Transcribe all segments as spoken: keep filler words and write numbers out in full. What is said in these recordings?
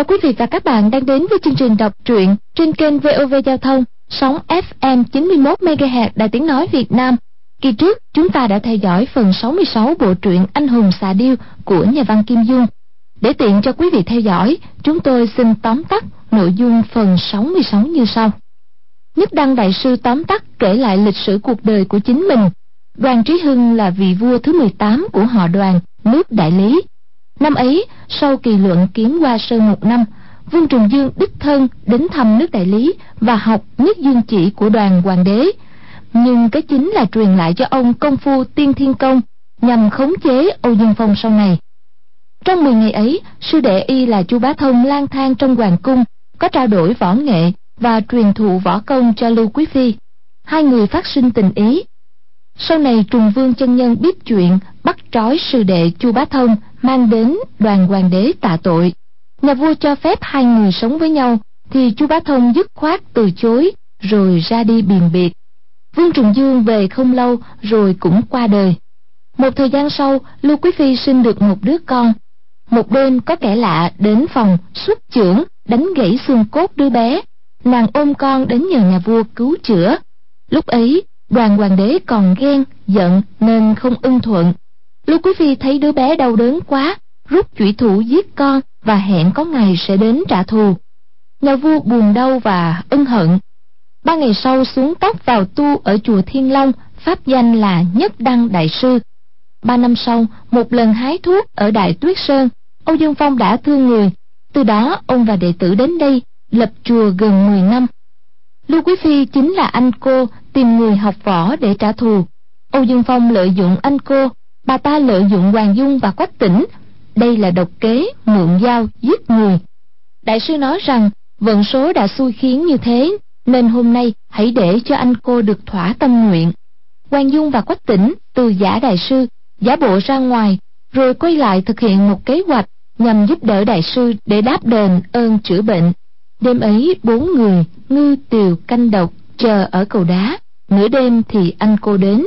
Chào quý vị và các bạn đang đến với chương trình đọc truyện trên kênh vê o vê Giao thông, sóng ép em chín mươi mốt mê ga héc Đài Tiếng Nói Việt Nam. Kỳ trước, chúng ta đã theo dõi phần sáu mươi sáu bộ truyện Anh hùng xạ điêu của nhà văn Kim Dung. Để tiện cho quý vị theo dõi, chúng tôi xin tóm tắt nội dung phần sáu mươi sáu như sau. Nhất Đăng Đại Sư tóm tắt kể lại lịch sử cuộc đời của chính mình. Đoàn Trí Hưng là vị vua thứ mười tám của họ Đoàn, nước Đại Lý. Năm ấy, sau kỳ luận kiếm Hoa Sơn một năm, Vương Trùng Dương đích thân đến thăm nước Đại Lý và học Nhất Dương Chỉ của Đoàn Hoàng đế. Nhưng cái chính là truyền lại cho ông công phu Tiên Thiên Công nhằm khống chế Âu Dương Phong sau này. Trong mười ngày ấy, sư đệ y là Chu Bá Thông lang thang trong hoàng cung, có trao đổi võ nghệ và truyền thụ võ công cho Lưu Quý Phi. Hai người phát sinh tình ý. Sau này Trùng Vương chân nhân biết chuyện, bắt trói sư đệ Chu Bá Thông mang đến Đoàn Hoàng đế tạ tội. Nhà vua cho phép hai người sống với nhau, thì Chu Bá Thông dứt khoát từ chối, rồi ra đi biền biệt. Vương Trùng Dương về không lâu rồi cũng qua đời. Một thời gian sau, Lưu Quý Phi sinh được một đứa con. Một đêm có kẻ lạ đến phòng xuất chưởng, đánh gãy xương cốt đứa bé. Nàng ôm con đến nhờ nhà vua cứu chữa. Lúc ấy Đoàn Hoàng đế còn ghen giận nên không ưng thuận. Lưu Quý Phi thấy đứa bé đau đớn quá, rút chủy thủ giết con và hẹn có ngày sẽ đến trả thù. Nhà vua buồn đau và ân hận. Ba ngày sau xuống tóc vào tu ở chùa Thiên Long, pháp danh là Nhất Đăng Đại Sư. Ba năm sau, một lần hái thuốc ở Đại Tuyết Sơn, Âu Dương Phong đã thương người. Từ đó ông và đệ tử đến đây lập chùa gần mười năm. Lưu Quý Phi chính là anh cô tìm người học võ để trả thù. Âu Dương Phong lợi dụng anh cô, bà ta lợi dụng Hoàng Dung và Quách Tĩnh. Đây là độc kế mượn dao giết người. Đại sư nói rằng vận số đã xui khiến như thế, nên hôm nay hãy để cho anh cô được thỏa tâm nguyện. Hoàng Dung và Quách Tĩnh từ giả đại sư giả bộ ra ngoài, rồi quay lại thực hiện một kế hoạch nhằm giúp đỡ đại sư để đáp đền ơn chữa bệnh. Đêm ấy bốn người ngư tiều canh độc chờ ở cầu đá. Nửa đêm thì anh cô đến.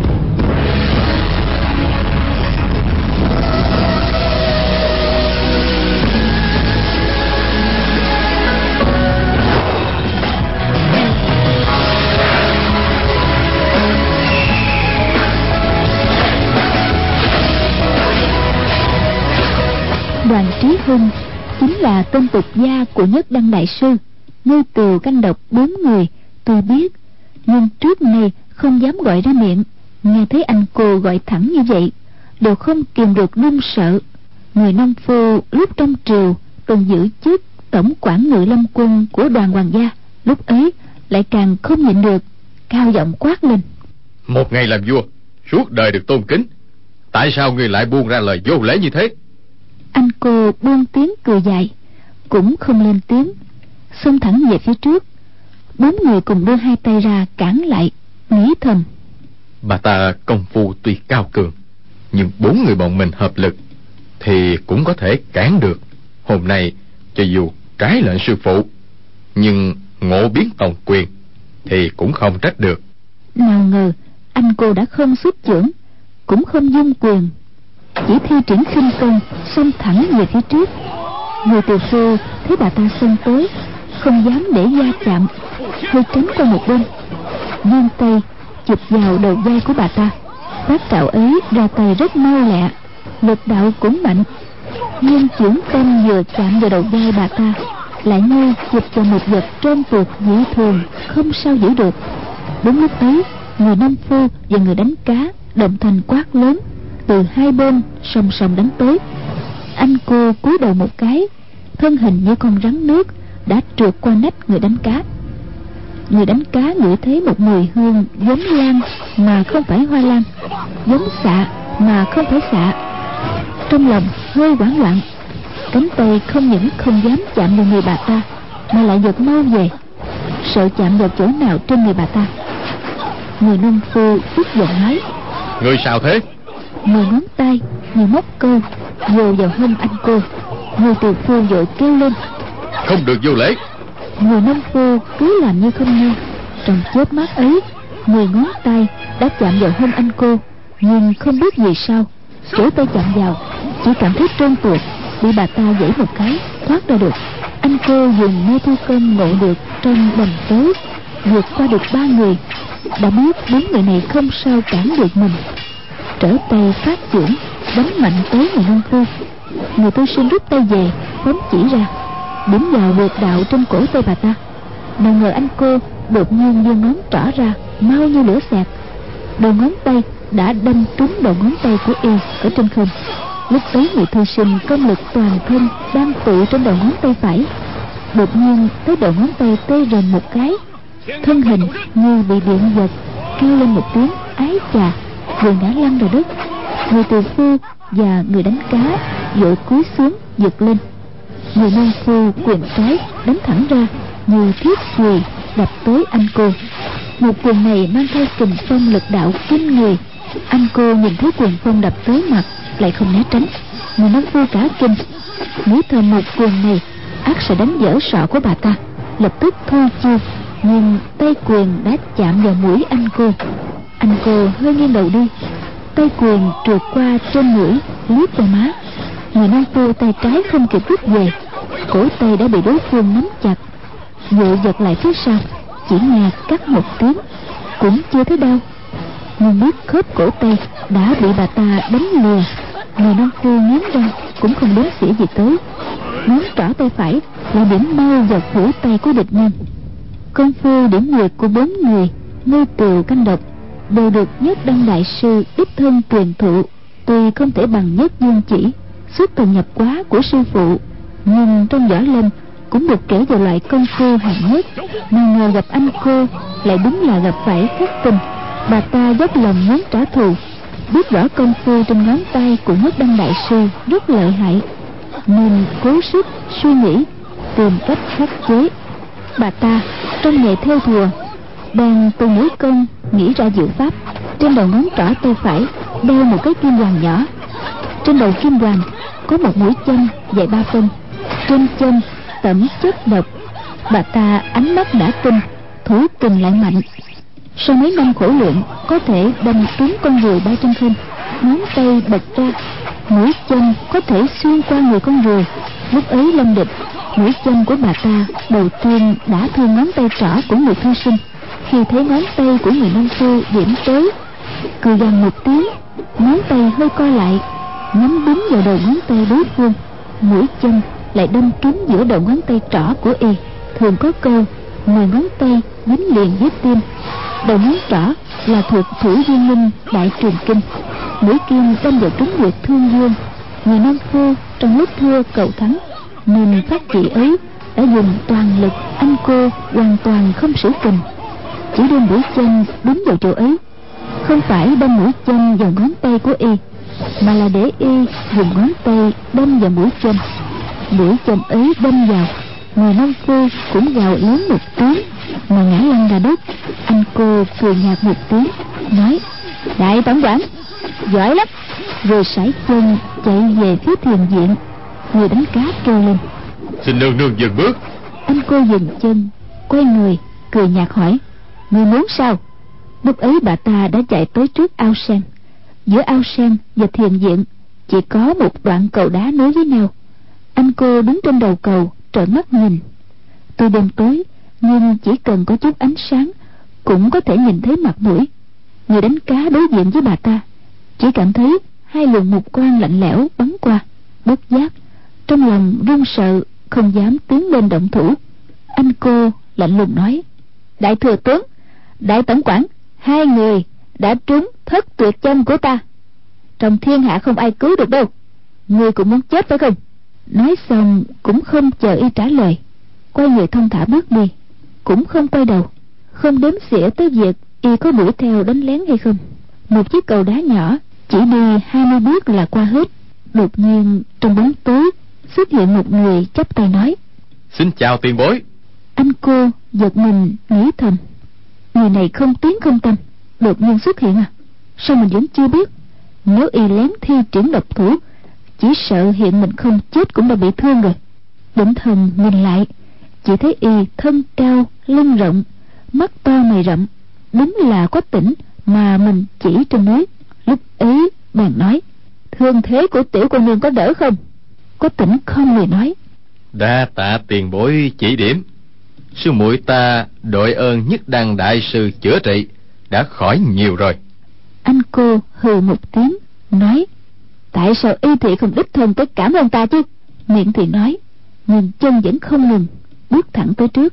Đoàn Trí Hưng chính là tên tục gia của Nhất Đăng Đại Sư. Ngư tiều canh độc bốn người tôi biết, nhưng trước nay không dám gọi ra miệng. Nghe thấy anh cô gọi thẳng như vậy, đều không kìm được run sợ. Người nông phu lúc trong triều từng giữ chức tổng quản ngự lâm quân của Đoàn Hoàng gia, lúc ấy lại càng không nhịn được, cao giọng quát lên: Một ngày làm vua, suốt đời được tôn kính, tại sao ngươi lại buông ra lời vô lễ như thế? Anh cô buông tiếng cười dài, cũng không lên tiếng, xông thẳng về phía trước. Bốn người cùng đưa hai tay ra cản lại, nghĩ thầm: Bà ta công phu tuy cao cường, nhưng bốn người bọn mình hợp lực thì cũng có thể cản được. Hôm nay cho dù trái lệnh sư phụ, nhưng ngộ biến tòng quyền thì cũng không trách được. Nào ngờ anh cô đã không xuất chưởng, cũng không dung quyền, chỉ thi triển khinh công xông thẳng về phía trước. Người tiều phu thấy bà ta xông tới, không dám để va chạm, hơi tránh qua một bên, vươn tay chụp vào đầu vai của bà ta. Phát trạo ấy ra tay rất mau lẹ, lực đạo cũng mạnh, nhưng chưởng tâm vừa chạm vào đầu vai bà ta, lại như chụp vào một vật trơn tuột dị thường, không sao giữ được. Đúng lúc ấy, người nông phu và người đánh cá đồng thanh quát lớn, từ hai bên song song đánh tới. Anh cô cúi đầu một cái, thân hình như con rắn nước đã trượt qua nách người đánh cá. Người đánh cá ngửi thấy một mùi hương giống lan mà không phải hoa lan, giống xạ mà không phải xạ. Trong lòng hơi hoảng loạn, cánh tay không những không dám chạm vào người bà ta, mà lại giật mau về, sợ chạm vào chỗ nào trên người bà ta. Người nông phu tức giận nói: Người sao thế? Người ngón tay như móc câu vồ vào hông anh cô. Người tiều phu vội kêu lên: Không được vô lễ! Người nông phu cứ làm như không nghe. Trong chớp mắt ấy, người ngón tay đã chạm vào hông anh cô, nhưng không biết vì sao chỗ tay chạm vào chỉ cảm thấy trơn tuột, bị bà ta giãy một cái, thoát ra được. Anh cô dùng mê thu công ngộ được trong đồng tối, vượt qua được ba người, đã biết bốn người này không sao cản được mình, trở tay phát chưởng đánh mạnh tới người nông phu. Người tu sinh rút tay về, phóng chỉ ra điểm vào huyệt đạo trên cổ tay bà ta. Nào ngờ anh cô đột nhiên đưa ngón trỏ ra, mau như lửa xẹt. Đầu ngón tay đã đâm trúng đầu ngón tay của y ở trên không. Lúc ấy người thư sinh công lực toàn thân đang tụ trên đầu ngón tay phải, đột nhiên tới đầu ngón tay tê rần một cái, thân hình như bị điện giật, kêu lên một tiếng ái chà, rồi ngã lăn ra đất. Người tỳ phu và người đánh cá vội cúi xuống giật lên. Người nông phu quyền trái đánh thẳng ra như thiết chùy đập tới anh cô. Một quyền này mang theo kình phong lực đạo kinh người. Anh cô nhìn thấy quyền phong đập tới mặt lại không né tránh. Người nông phu cả kinh, nghĩ thầm một quyền này ắt sẽ đánh vỡ sọ của bà ta, lập tức thôi chiêu. Nhưng tay quyền đã chạm vào mũi anh cô. Anh cô hơi nghiêng đầu đi, tay quyền trượt qua trên mũi, liếc vào má. Người nông phu tay trái không kịp rút về, cổ tay đã bị đối phương nắm chặt, vội giật lại phía sau. Chỉ nghe cắt một tiếng, cũng chưa thấy đau, nhưng biết khớp cổ tay đã bị bà ta đánh lừa. Người nông phu nghiến răng cũng không đếm xỉa gì tới, ngón trỏ tay phải lại điểm mau vào cổ tay của địch nhân. Công phu điểm nguyệt của bốn người ngư tiều canh độc đều được Nhất Đăng đại sư đích thân truyền thụ. Tuy không thể bằng Nhất Dương chỉ, xuất từ nhập quá của sư phụ, nhưng trong võ lâm cũng được kể vào loại công phu hạng nhất. Mà ngờ gặp anh cô lại đúng là gặp phải khắc tinh. Bà ta dốc lòng muốn trả thù, biết rõ công phu trên ngón tay của Nhất Đăng đại sư rất lợi hại, nên cố sức suy nghĩ tìm cách khắc chế. Bà ta trong nghề theo thùa, đang tu nữ công nghĩ ra diệu pháp. Trên đầu ngón trỏ tay phải đeo một cái kim hoàn nhỏ, trên đầu kim hoàn có một mũi châm dài ba phân, trên châm tẩm chất độc. Bà ta ánh mắt đã tinh, thủ kình lại mạnh. Sau mấy năm khổ luyện, có thể đâm trúng con ruồi bay trên không. Ngón tay bật ra, mũi châm có thể xuyên qua người con ruồi. Lúc ấy lâm địch, mũi châm của bà ta đầu tiên đã thương ngón tay trỏ của người thư sinh. Khi thấy ngón tay của người nông phu điểm tới, cười gằn một tiếng, ngón tay hơi co lại, nhắm đúng vào đầu ngón tay đối phương. Mũi châm lại đâm trúng giữa đầu ngón tay trỏ của y. Thường có câu mười ngón tay dính liền với tim. Đầu ngón trỏ là thuộc Thủ Viên Linh đại truyền kinh. Mũi kim đâm vào trúng huyệt thương dương. Người nông phu trong lúc thua cầu thắng nên phát chỉ ấy đã dùng toàn lực. Anh cô hoàn toàn không sử kình, chỉ đưa mũi châm đúng vào chỗ ấy. Không phải đâm mũi châm vào ngón tay của y, mà là để y dùng ngón tay đâm vào mũi châm. Mũi châm ấy đâm vào, người nông phu cũng gào lớn một tiếng mà ngã lăn ra đất. Anh cô cười nhạt một tiếng, nói: đại tổng quản giỏi lắm, rồi sải chân chạy về phía thiền viện. Người đánh cá kêu lên: xin nương nương dừng bước. Anh cô dừng chân, quay người cười nhạt hỏi: người muốn sao? Lúc ấy bà ta đã chạy tới trước ao sen. Giữa ao sen và thiền viện chỉ có một đoạn cầu đá nối với nhau. Anh cô đứng trên đầu cầu trợn mắt nhìn. Tuy đêm tối, nhưng chỉ cần có chút ánh sáng cũng có thể nhìn thấy mặt mũi. Người đánh cá đối diện với bà ta chỉ cảm thấy hai luồng mục quang lạnh lẽo bắn qua. Bất giác trong lòng run sợ, không dám tiến lên động thủ. Anh cô lạnh lùng nói: đại thừa tướng, đại tổng quản, hai người đã trúng thất tuyệt châm của ta, trong thiên hạ không ai cứu được đâu. Ngươi cũng muốn chết phải không? Nói xong cũng không chờ y trả lời, quay người thông thả bước đi, cũng không quay đầu, không đếm xỉa tới việc y có đuổi theo đánh lén hay không. Một chiếc cầu đá nhỏ chỉ đi hai mươi bước là qua hết. Đột nhiên trong bóng tối xuất hiện một người chắp tay nói: xin chào tiền bối. Anh cô giật mình nghĩ thầm, người này không tiếng không tăm, đột nhiên xuất hiện à? Sao mình vẫn chưa biết? Nếu y lén thi triển độc thủ, chỉ sợ hiện mình không chết cũng đã bị thương rồi. Định thần nhìn lại, chỉ thấy y thân cao lưng rộng, mắt to mày rậm, đúng là có tỉnh mà mình chỉ trên núi. Lúc ấy bèn nói: thương thế của tiểu cô nương có đỡ không? Có tỉnh không người nói: Đa tạ tiền bối chỉ điểm. Sư muội ta đội ơn Nhất Đăng đại sư chữa trị, đã khỏi nhiều rồi. Anh cô hừ một tiếng nói: Tại sao y thị không đích thân tới cảm ơn ta chứ? Miệng thì nói, nhưng chân vẫn không ngừng, bước thẳng tới trước.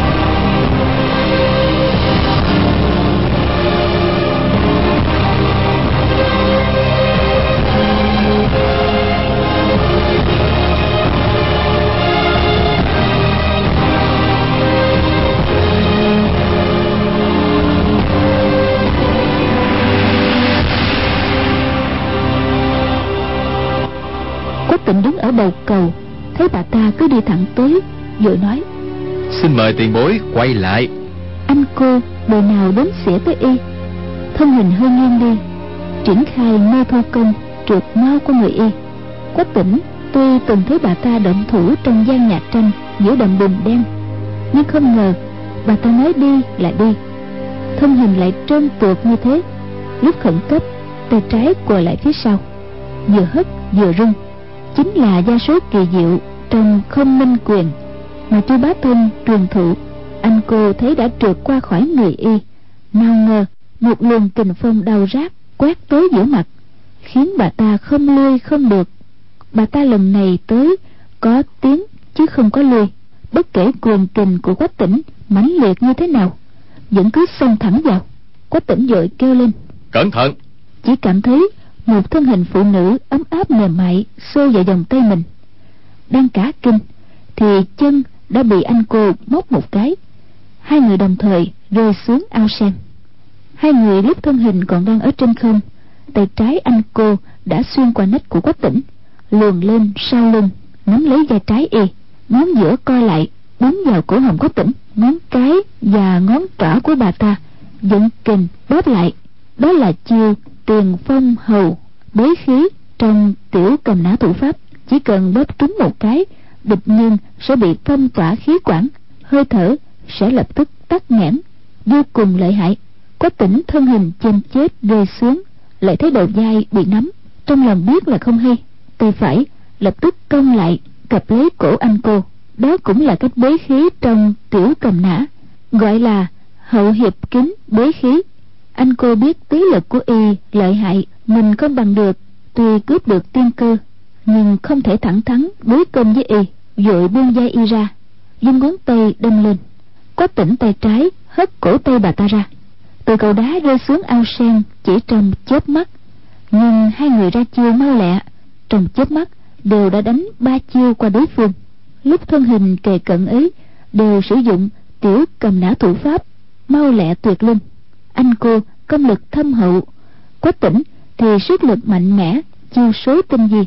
Quách Tịnh đứng ở đầu cầu, thấy bà ta cứ đi thẳng tới, vội nói: Xin mời tiền bối quay lại. Anh cô đời nào đến xỉa tới y, thân hình hơi nghiêng đi, triển khai mê thu công trượt mau của người y. Quách Tĩnh tuy từng thấy bà ta động thủ trong gian nhà tranh giữa đầm bùn đen, nhưng không ngờ bà ta nói đi là đi, thân hình lại trơn tuột như thế. Lúc khẩn cấp, tay trái quờ lại phía sau, vừa hất vừa rung, chính là gia số kỳ diệu trong Không Minh Quyền mà Chu Bá Thông truyền thụ. Anh cô thấy đã trượt qua khỏi người y, nào ngờ một luồng kình phong đau rát quét tới giữa mặt, khiến bà ta không lui không được. Bà ta lần này tới có tiến chứ không có lui, bất kể quyền kình của Quách Tĩnh mãnh liệt như thế nào, vẫn cứ xông thẳng vào. Quách Tĩnh vội kêu lên: Cẩn thận! Chỉ cảm thấy một thân hình phụ nữ ấm áp mềm mại xô vào vòng tay mình. Đang cả kinh thì chân đã bị anh cô móc một cái, hai người đồng thời rơi xuống ao sen. Hai người lúc thân hình còn đang ở trên không, tay trái anh cô đã xuyên qua nách của Quách Tĩnh, luồn lên sau lưng, nắm lấy vai trái y, ngón giữa co lại búng vào cổ họng Quách Tĩnh, ngón cái và ngón trỏ của bà ta dẫn kình bóp lại. Đó là chiêu Tiền Phong Hầu bế khí trong Tiểu Cầm Nã thủ pháp. Chỉ cần bóp trúng một cái, địch nhân sẽ bị phong tỏa khí quản, hơi thở sẽ lập tức tắc nghẽn, vô cùng lợi hại. Quách Tĩnh thân hình chênh chết rơi xuống, lại thấy đầu vai bị nắm, trong lòng biết là không hay, tay phải lập tức cong lại cặp lấy cổ anh cô. Đó cũng là cách bế khí trong Tiểu Cầm Nã, gọi là hậu hiệp kính bế khí. Anh cô biết tí lực của y lợi hại, mình không bằng được, tuy cướp được tiên cơ nhưng không thể thẳng thắn đối công với y, vội buông vai y ra, dùng ngón tay đâm lên. Quách Tĩnh tay trái hất cổ tay bà ta ra, từ cầu đá rơi xuống ao sen chỉ trong chớp mắt. Nhưng hai người ra chiêu mau lẹ, trong chớp mắt đều đã đánh ba chiêu qua đối phương. Lúc thân hình kề cận ấy đều sử dụng Tiểu Cầm Nã thủ pháp, mau lẹ tuyệt luân. Anh cô công lực thâm hậu, Quách Tĩnh thì sức lực mạnh mẽ, chiêu số tinh vi.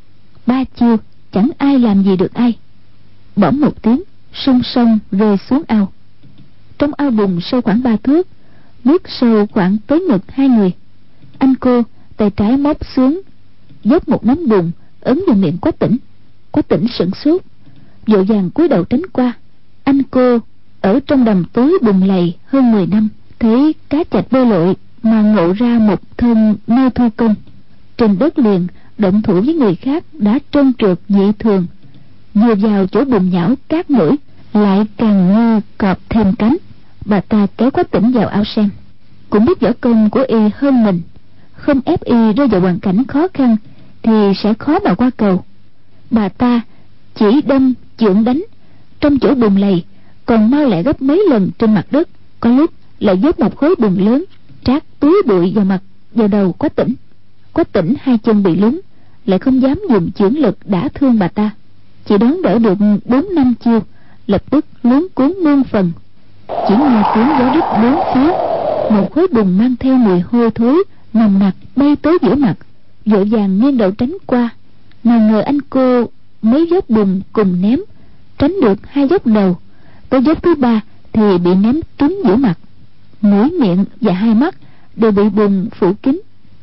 Ba chiêu chẳng ai làm gì được ai. Bỗng một tiếng, song song rơi xuống ao. Trong ao bùn sâu khoảng ba thước, nước sâu khoảng tới ngực hai người. Anh cô tay trái móc xuống, dốc một nắm bùn ấn vào miệng Quách Tĩnh. Quách Tĩnh sửng sốt, vội vàng cúi đầu tránh qua. Anh cô ở trong đầm tối bùn lầy hơn mười năm, thấy cá chạch bơi lội mà ngộ ra một thân mê thu công. Trên đất liền động thủ với người khác đã trơn trượt dị thường, vừa vào chỗ bùn nhão cát nổi lại càng như cọp thêm cánh. Bà ta kéo Quách Tĩnh vào ao sen, cũng biết võ công của y hơn mình, không ép y rơi vào hoàn cảnh khó khăn thì sẽ khó mà qua cầu. Bà ta chỉ đâm chưởng đánh, trong chỗ bùn lầy còn mau lẹ gấp mấy lần trên mặt đất. Có lúc lại dốc một khối bùn lớn trát túi bụi vào mặt vào đầu Quách Tĩnh. Quách Tĩnh hai chân bị lún, lại không dám dùng chưởng lực đả thương bà ta, chỉ đón đỡ được bốn năm chiêu, lập tức luống cuống muôn phần. Chỉ nghe tiếng gió rít bốn phía, một khối bùn mang theo mùi hôi thối nồng nặc bay tới giữa mặt, vội vàng nghiêng đầu tránh qua. Nào ngờ anh cô mấy dốc bùn cùng ném, tránh được hai dốc đầu, tới dốc thứ ba thì bị ném trúng giữa mặt. Mũi, miệng và hai mắt đều bị bùn phủ kín.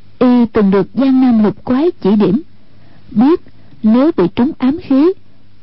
Y từng được Giang Nam Lục Quái chỉ điểm, biết nếu bị trúng ám khí,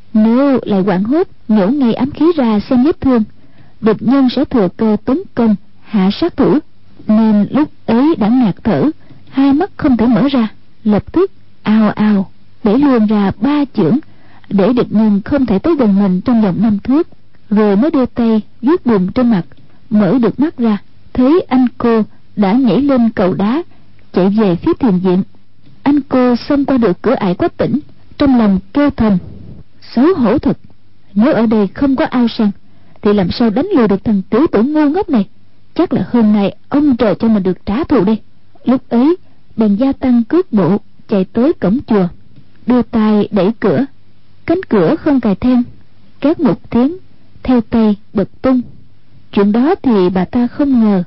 nếu lại hoảng hốt nhổ ngay ám khí ra xem vết thương, địch nhân sẽ thừa cơ tấn công hạ sát thủ, nên lúc ấy đã ngạt thở, hai mắt không thể mở ra, lập tức ào ào để luôn ra ba chưởng. để địch nhân không thể tới gần mình trong vòng năm thước, rồi mới đưa tay vuốt bùn trên mặt. Mở được mắt ra, thấy anh cô đã nhảy lên cầu đá chạy về phía thiền viện. Anh cô xông qua được cửa ải Quách Tỉnh, trong lòng kêu thầm: xấu hổ thật, nếu ở đây không có ao sen thì làm sao đánh lừa được thằng tiểu tử ngu ngốc này. Chắc là hôm nay ông trời cho mình được trả thù đây. Lúc ấy bèn gia tăng cước bộ chạy tới cổng chùa, đưa tay đẩy cửa. Cánh cửa không cài then, két một tiếng, theo tay bật tung. Chuyện đó thì bà ta không ngờ,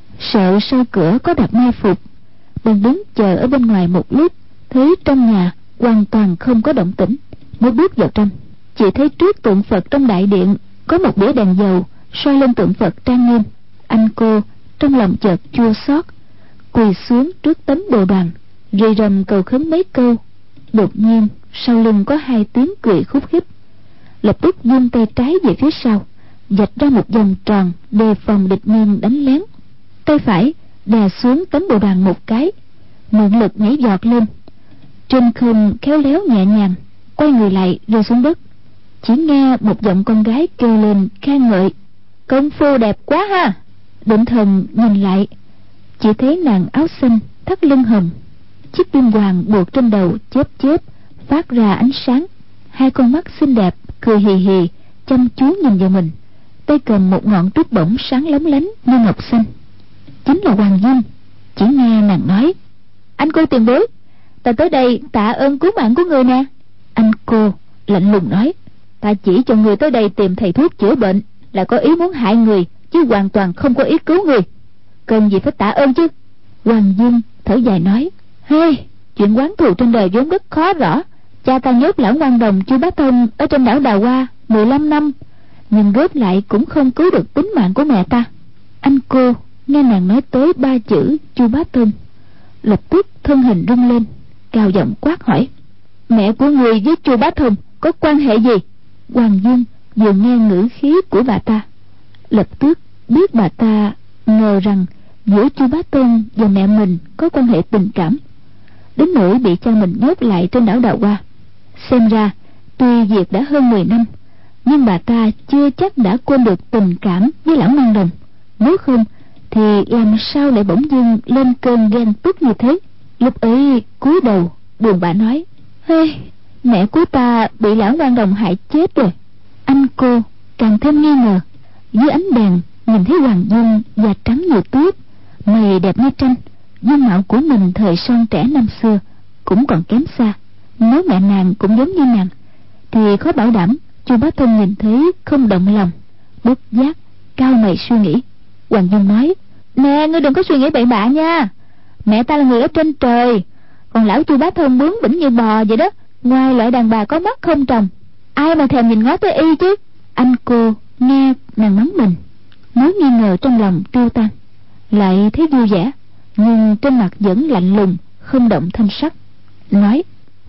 sợ sau cửa có đặt mai phục, bèn đứng chờ ở bên ngoài một lúc. Thấy trong nhà hoàn toàn không có động tĩnh, mới bước vào trong. Chỉ thấy trước tượng Phật trong đại điện có một đĩa đèn dầu soi lên tượng Phật trang nghiêm. Anh cô trong lòng chợt chua xót, quỳ xuống trước tấm bồ đoàn, rì rầm cầu khấn mấy câu. Đột nhiên sau lưng có hai tiếng cười khúc khích, lập tức vươn tay trái về phía sau, vạch ra một vòng tròn đề phòng địch nhân đánh lén. Tay phải đè xuống tấm bồ đoàn một cái, mượn lực nhảy giọt lên, trên không khéo léo nhẹ nhàng, quay người lại rơi xuống đất. Chỉ nghe một giọng con gái kêu lên khen ngợi: công phu đẹp quá ha. Định thần nhìn lại, chỉ thấy nàng áo xanh thắt lưng hồng, chiếc kim hoàng buộc trên đầu chớp chớp phát ra ánh sáng, hai con mắt xinh đẹp cười hì hì chăm chú nhìn vào mình, tay cầm một ngọn trúc bổng sáng lóng lánh như ngọc xanh. Chính là Hoàng Dung. Chỉ nghe nàng nói: anh cô tiền bối, ta tới đây tạ ơn cứu mạng của người nè. Anh cô lạnh lùng nói: ta chỉ cho người tới đây tìm thầy thuốc chữa bệnh, là có ý muốn hại người, chứ hoàn toàn không có ý cứu người, cần gì phải tạ ơn chứ. Hoàng Dung thở dài nói: hey, chuyện oán thù trên đời vốn rất khó rõ. Cha ta nhốt lão ngoan đồng Chu Bá Thông ở trên đảo Đào Hoa mười lăm năm, nhưng góp lại cũng không cứu được tính mạng của mẹ ta. Anh cô nghe nàng nói tới ba chữ Chu Bá Thông, lập tức thân hình rung lên, cao giọng quát hỏi: mẹ của người với Chu Bá Thông có quan hệ gì? Hoàng Dung vừa nghe ngữ khí của bà ta, lập tức biết bà ta ngờ rằng giữa Chu Bá Thông và mẹ mình có quan hệ tình cảm, đến nỗi bị cha mình nhốt lại trên đảo Đào Hoa. Xem ra tuy việc đã hơn mười năm, nhưng bà ta chưa chắc đã quên được tình cảm với lão ngoan đồng. Nếu không thì làm sao lại bỗng dưng lên cơn ghen tức như thế. Lúc ấy cúi đầu buồn bã nói: hey, mẹ của ta bị lão ngoan đồng hại chết rồi. Anh cô càng thêm nghi ngờ. Dưới ánh đèn nhìn thấy Hoàng Dung da trắng như tuyết, mày đẹp như tranh, dung mạo của mình thời son trẻ năm xưa cũng còn kém xa. Nếu mẹ nàng cũng giống như nàng thì khó bảo đảm Chu Bá Thông nhìn thấy không động lòng. Bất giác cao mày suy nghĩ. Hoàng Dung nói: nè, ngươi đừng có suy nghĩ bậy bạ nha. Mẹ ta là người ở trên trời, còn lão Chu Bá Thông bướng bỉnh như bò vậy đó. Ngoài loại đàn bà có mắt không tròng, ai mà thèm nhìn ngó tới y chứ. Anh cô nghe nàng mắng mình, mối nghi ngờ trong lòng tiêu tan, lại thấy vui vẻ, nhưng trên mặt vẫn lạnh lùng không động thanh sắc, nói: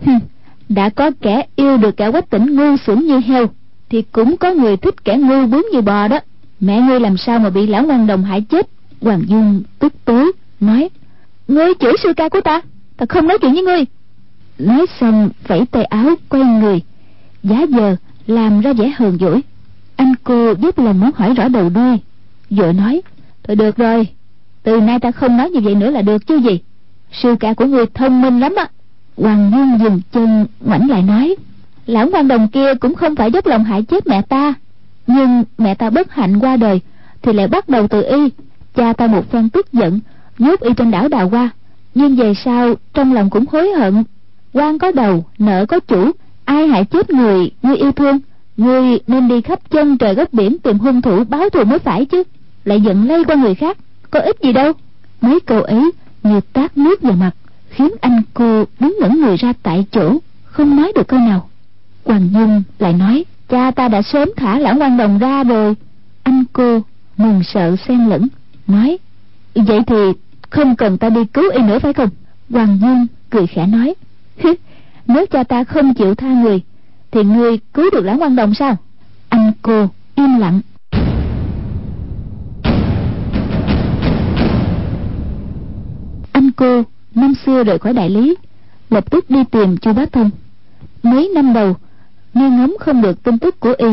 đã có kẻ yêu được kẻ Quách Tỉnh ngu xuẩn như heo, thì cũng có người thích kẻ ngu bướng như bò đó. Mẹ ngươi làm sao mà bị lão ngoan đồng hại chết? Hoàng Dung tức tối nói: ngươi chửi sư ca của ta, ta không nói chuyện với ngươi. Nói xong vẫy tay áo quay người, giả vờ làm ra vẻ hờn dỗi. Anh cô giúp lòng muốn hỏi rõ đầu đuôi, vội nói: thôi được rồi, từ nay ta không nói như vậy nữa là được chứ gì. Sư ca của ngươi thông minh lắm á. Hoàng Dung dừng chân ngoảnh lại nói: lão ngoan đồng kia cũng không phải dốc lòng hại chết mẹ ta, nhưng mẹ ta bất hạnh qua đời thì lại bắt đầu từ y. Cha ta một phen tức giận nhốt y trên đảo Đào Hoa, nhưng về sau trong lòng cũng hối hận. Quan có đầu, nợ có chủ, ai hại chết người ngươi yêu thương, ngươi nên đi khắp chân trời góc biển tìm hung thủ báo thù mới phải chứ. Lại giận lây qua người khác, có ích gì đâu. Mấy câu ấy như tát nước vào mặt, khiến anh cô đứng ngẩn người ra tại chỗ, không nói được câu nào. Hoàng Dung lại nói: cha ta đã sớm thả lão ngoan đồng ra rồi. Anh cô mừng sợ xen lẫn, nói: vậy thì không cần ta đi cứu y nữa phải không? Hoàng Dung cười khẽ nói: nếu cha ta không chịu tha người thì ngươi cứu được lão ngoan đồng sao? Anh cô im lặng. Anh cô năm xưa rời khỏi đại lý, lập tức đi tìm Chu Bá Thông. Mấy năm đầu nghe ngóng không được tin tức của y.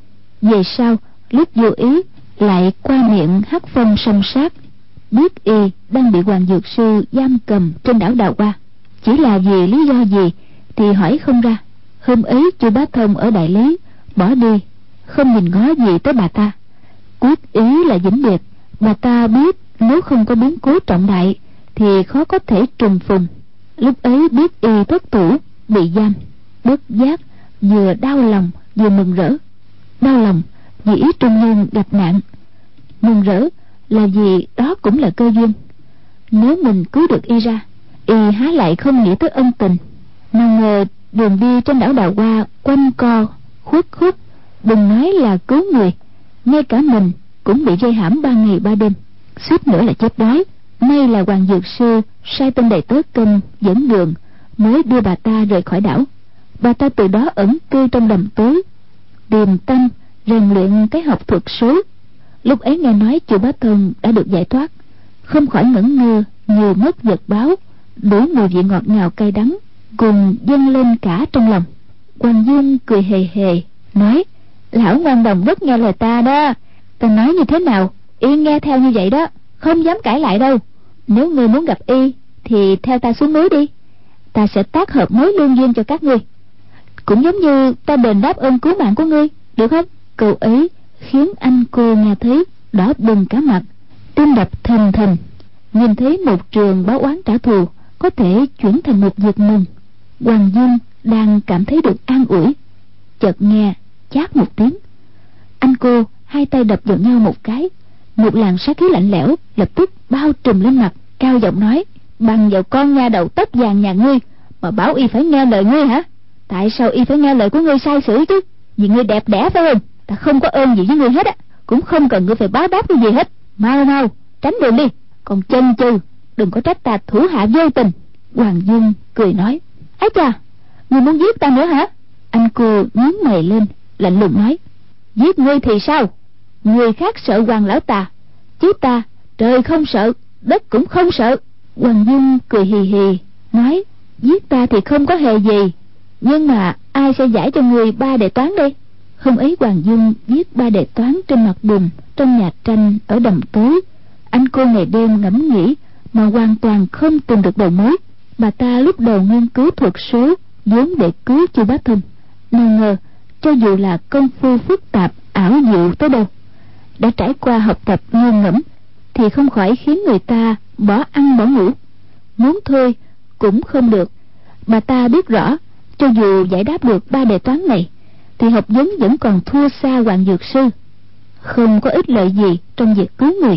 Về sau lúc vô ý lại qua miệng hắc phong song sát, biết y đang bị Hoàng Dược Sư giam cầm trên đảo Đào Hoa. Chỉ là vì lý do gì thì hỏi không ra. Hôm ấy Chu Bá Thông ở Đại Lý bỏ đi, không nhìn ngó gì tới bà ta, quyết ý là vĩnh biệt. Bà ta biết nếu không có biến cố trọng đại thì khó có thể trùng phùng. Lúc ấy biết y thất thủ bị giam, bất giác vừa đau lòng vừa mừng rỡ. Đau lòng vì ý trung nhân gặp nạn, mừng rỡ là vì đó cũng là cơ duyên. Nếu mình cứu được y ra, y há lại không nghĩ tới ân tình. Nào ngờ đường đi trên đảo Đào Hoa quanh co khuất khuất, đừng nói là cứu người, ngay cả mình cũng bị vây hãm ba ngày ba đêm, suýt nữa là chết đói. May là Hoàng Dược Sư sai tên đầy tớ câm dẫn đường mới đưa bà ta rời khỏi đảo. Bà ta từ đó ẩn cư trong đầm tối, điềm tâm rèn luyện cái học thuật số. Lúc ấy nghe nói Chu Bá Thông đã được giải thoát, không khỏi ngẩn ngơ như mất vật báo, đủ mùi vị ngọt ngào cay đắng cùng dâng lên cả trong lòng. Hoàng Dung cười hề hề nói: lão ngoan đồng rất nghe lời ta đó. Ta nói như thế nào y nghe theo như vậy đó, không dám cãi lại đâu. Nếu ngươi muốn gặp y thì theo ta xuống núi đi, ta sẽ tác hợp mối lương duyên cho các ngươi, cũng giống như ta đền đáp ơn cứu mạng của ngươi, được không? Câu ấy khiến anh cô nghe thấy đỏ bừng cả mặt, tim đập thình thình. Nhìn thấy một trường báo oán trả thù có thể chuyển thành một việc mừng, Hoàng Dung đang cảm thấy được an ủi. Chợt nghe chát một tiếng, anh cô hai tay đập vào nhau một cái, một làn sát khí lạnh lẽo lập tức bao trùm lên mặt, cao giọng nói: bằng vào con nha đầu tóc vàng nhà ngươi mà bảo y phải nghe lời ngươi hả? Tại sao y phải nghe lời của ngươi sai sử chứ? Vì ngươi đẹp đẽ phải không? Ta không có ơn gì với ngươi hết á, cũng không cần ngươi phải báo đáp cái gì hết. Mau mau tránh đường đi, còn chân chừ đừng có trách ta thủ hạ vô tình. Hoàng Dung cười nói: ấy chà, ngươi muốn giết ta nữa hả? Anh cô nhướng mày lên lạnh lùng nói: giết ngươi thì sao? Người khác sợ Hoàng lão tà, chứ ta trời không sợ đất cũng không sợ. Hoàng Dung cười hì hì nói: giết ta thì không có hề gì, nhưng mà ai sẽ giải cho người ba đề toán đây? Hôm ấy Hoàng Dung viết ba đề toán trên mặt bùn trong nhà tranh ở đầm tối. Anh cô ngày đêm ngẫm nghĩ mà hoàn toàn không tìm được đầu mối. Bà ta lúc đầu nghiên cứu thuật số vốn để cứu Chu Bá Thông, nào ngờ cho dù là công phu phức tạp ảo diệu tới đâu, đã trải qua học tập nghiền ngẫm thì không khỏi khiến người ta bỏ ăn bỏ ngủ, muốn thôi cũng không được. Bà ta biết rõ cho dù giải đáp được ba đề toán này thì học vấn vẫn còn thua xa Hoàng Dược Sư, không có ích lợi gì trong việc cứu người.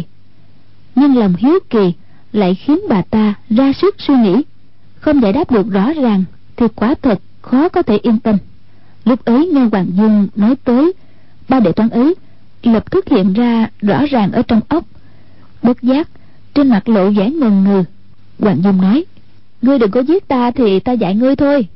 Nhưng lòng hiếu kỳ lại khiến bà ta ra sức suy nghĩ, không giải đáp được rõ ràng thì quả thật khó có thể yên tâm. Lúc ấy nghe Hoàng Dung nói tới ba đề toán ấy, lập tức hiện ra rõ ràng ở trong óc, bất giác trên mặt lộ vẻ ngần ngừ. Hoàng Dung nói: ngươi đừng có giết ta thì ta dạy ngươi thôi.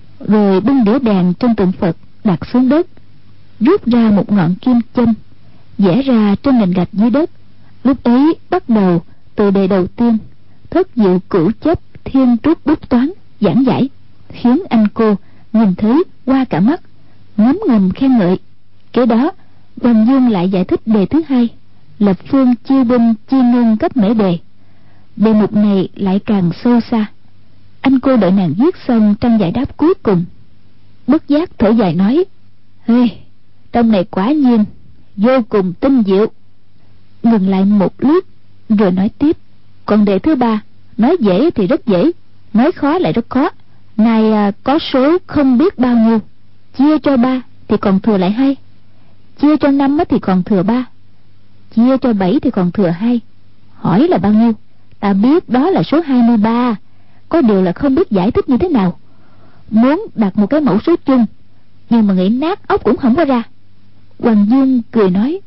Rồi bưng đĩa đèn trên tượng Phật đặt xuống đất, rút ra một ngọn kim châm vẽ ra trên nền gạch dưới đất. Lúc ấy bắt đầu từ đề đầu tiên, thất diệu cửu chấp thiên trúc bút toán giảng giải, khiến anh cô nhìn thấy qua cả mắt, ngấm ngầm khen ngợi. Kế đó Hoàng Dung lại giải thích đề thứ hai, lập phương chiêu binh chi ngân cấp mễ đề. Đề mục này lại càng sâu xa. Anh cô đợi nàng viết xong trang giải đáp cuối cùng, bất giác thở dài nói: hey, trong này quả nhiên vô cùng tinh diệu. Ngừng lại một lúc rồi nói tiếp: còn đề thứ ba, nói dễ thì rất dễ, nói khó lại rất khó. Này à, có số không biết bao nhiêu, chia cho ba thì còn thừa lại hai, chia cho năm thì còn thừa ba, chia cho bảy thì còn thừa hai. Hỏi là bao nhiêu? Ta biết đó là số hai mươi ba, có điều là không biết giải thích như thế nào. Muốn đặt một cái mẫu số chung, nhưng mà nghĩ nát óc cũng không có ra. Hoàng Dung cười nói: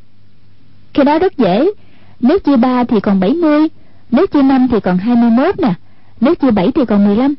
cái đó rất dễ. Nếu chia ba thì còn bảy mươi, nếu chia năm thì còn hai mươi mốt nè, nếu chia bảy thì còn mười lăm.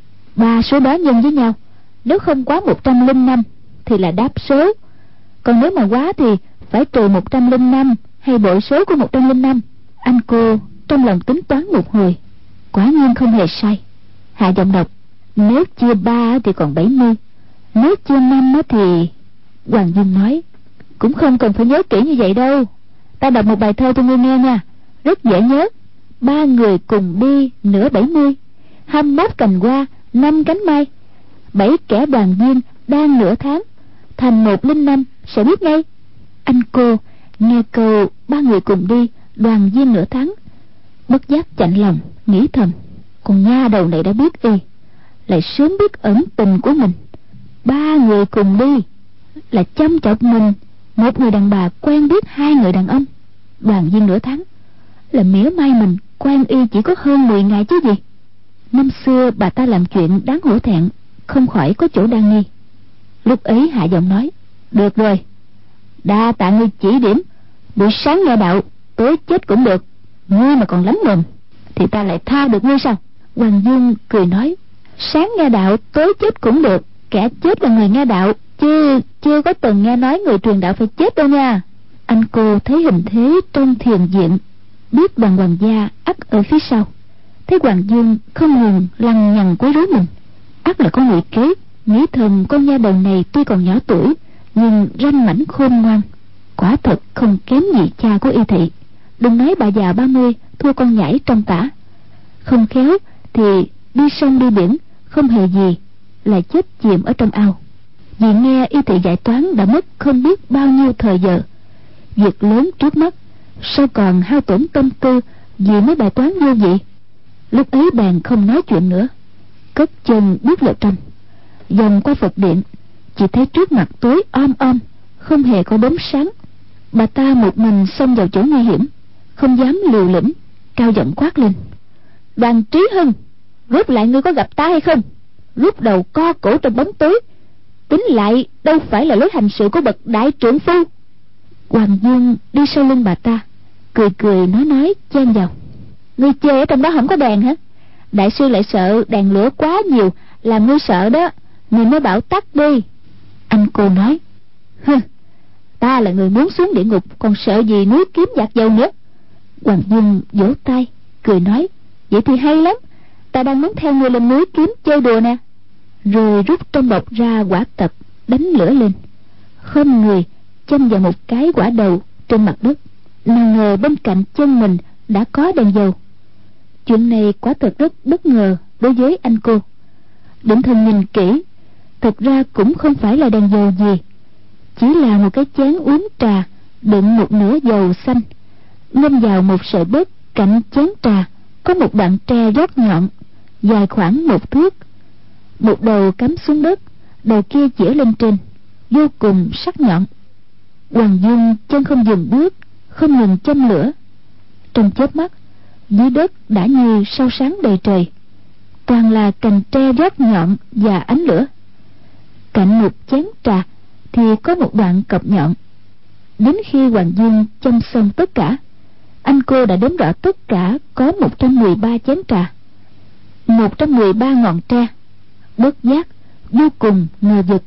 Ba số đó nhân với nhau, nếu không quá một trăm lẻ năm thì là đáp số, còn nếu mà quá thì phải trừ một trăm lẻ năm hay bội số của một trăm lẻ năm. Anh cô trong lòng tính toán một hồi, quả nhiên không hề sai. Hạ giọng đọc: nếu chia ba thì còn bảy mươi, Nếu chưa năm á thì... Hoàng Dung nói: Cũng không cần phải nhớ kỹ như vậy đâu. Ta đọc một bài thơ cho ngươi nghe nha, rất dễ nhớ. Ba người cùng đi nửa bảy mươi, hai mươi mốt cành hoa, năm cánh mai. Bảy kẻ đoàn viên đang nửa tháng, thành một linh năm sẽ biết ngay. Anh cô nghe câu ba người cùng đi đoàn viên nửa tháng, bất giác chạnh lòng, nghĩ thầm: Con nha đầu này đã biết y, lại sớm biết ẩn tình của mình. Ba người cùng đi là chăm chọc mình, một người đàn bà quen biết hai người đàn ông. Đoàn viên nửa tháng là mỉa mai mình quen y chỉ có hơn mười ngày chứ gì. Năm xưa bà ta làm chuyện đáng hổ thẹn, không khỏi có chỗ đa nghi. Lúc ấy hạ giọng nói: Được rồi, đa tạ ngươi chỉ điểm. Buổi sáng nghe đạo, tối chết cũng được. Ngươi mà còn lắm mồm thì ta lại tha được ngươi sao? Hoàng Dung cười nói: Sáng nghe đạo, tối chết cũng được. Kẻ chết là người nghe đạo, chứ chưa có từng nghe nói người truyền đạo phải chết đâu nha. Anh cô thấy hình thế trong thiền viện, biết đoàn hoàng gia ắt ở phía sau. Thấy Hoàng Dung không ngừng lằng nhằng quấy rối mình, ắt là có ngụy kế. Nghĩ thầm con nha đầu này tuy còn nhỏ tuổi, nhưng ranh mãnh khôn ngoan, quả thật không kém gì cha của Y Thị. Đừng nói bà già ba mươi thua con nhảy trong tả, không khéo thì đi sông đi biển không hề gì, lại chết chìm ở trong ao. Vì nghe Y Thị dạy toán đã mất không biết bao nhiêu thời giờ. Việc lớn trước mắt, sao còn hao tổn tâm tư vì mấy bài toán vô vị. Lúc ấy bèn không nói chuyện nữa, cất chân bước vào trong. Vòng qua Phật điện, chỉ thấy trước mặt tối om om, không hề có đốm sáng. Bà ta một mình xông vào chỗ nguy hiểm, không dám liều lĩnh, cao giọng quát lên: Đoàn Trí Hưng, rốt lại ngươi có gặp ta hay không? Lúc đầu co cổ trong bóng tối, tính lại đâu phải là lối hành sự của bậc đại trượng phu. Hoàng Dung đi sau lưng bà ta, cười cười nói nói chen vào: Ngươi chê ở trong đó không có đèn hả? Đại sư lại sợ đèn lửa quá nhiều, làm ngươi sợ đó, ngươi mới bảo tắt đi. Anh cô nói: Hừ, ta là người muốn xuống địa ngục, còn sợ gì núi kiếm giạt dầu nữa. Hoàng Dung vỗ tay cười nói: Vậy thì hay lắm, ta đang muốn theo ngươi lên núi kiếm chơi đùa nè. Rồi rút trong bọc ra quả tập, đánh lửa lên, không người châm vào một cái quả đầu trên mặt đất. Nào ngờ bên cạnh chân mình đã có đèn dầu. Chuyện này quả thật rất bất ngờ đối với anh cô. Định thần nhìn kỹ, thực ra cũng không phải là đèn dầu gì, chỉ là một cái chén uống trà đựng một nửa dầu xanh. Ngâm vào một sợi bếp cạnh chén trà có một đoạn tre rót nhọn, dài khoảng một thước. Một đầu cắm xuống đất, đầu kia chĩa lên trên, vô cùng sắc nhọn. Hoàng Dung chân không dừng bước, không ngừng châm lửa. Trong chớp mắt, dưới đất đã như sao sáng đầy trời, toàn là cành tre rót nhọn và ánh lửa. Cạnh một chén trà thì có một đoạn cọc nhọn. Đến khi Hoàng Dung châm xong tất cả, anh cô đã đếm rõ tất cả có một trăm mười ba chén trà, một trăm mười ba ngọn tre. Bất giác vô cùng ngờ vực.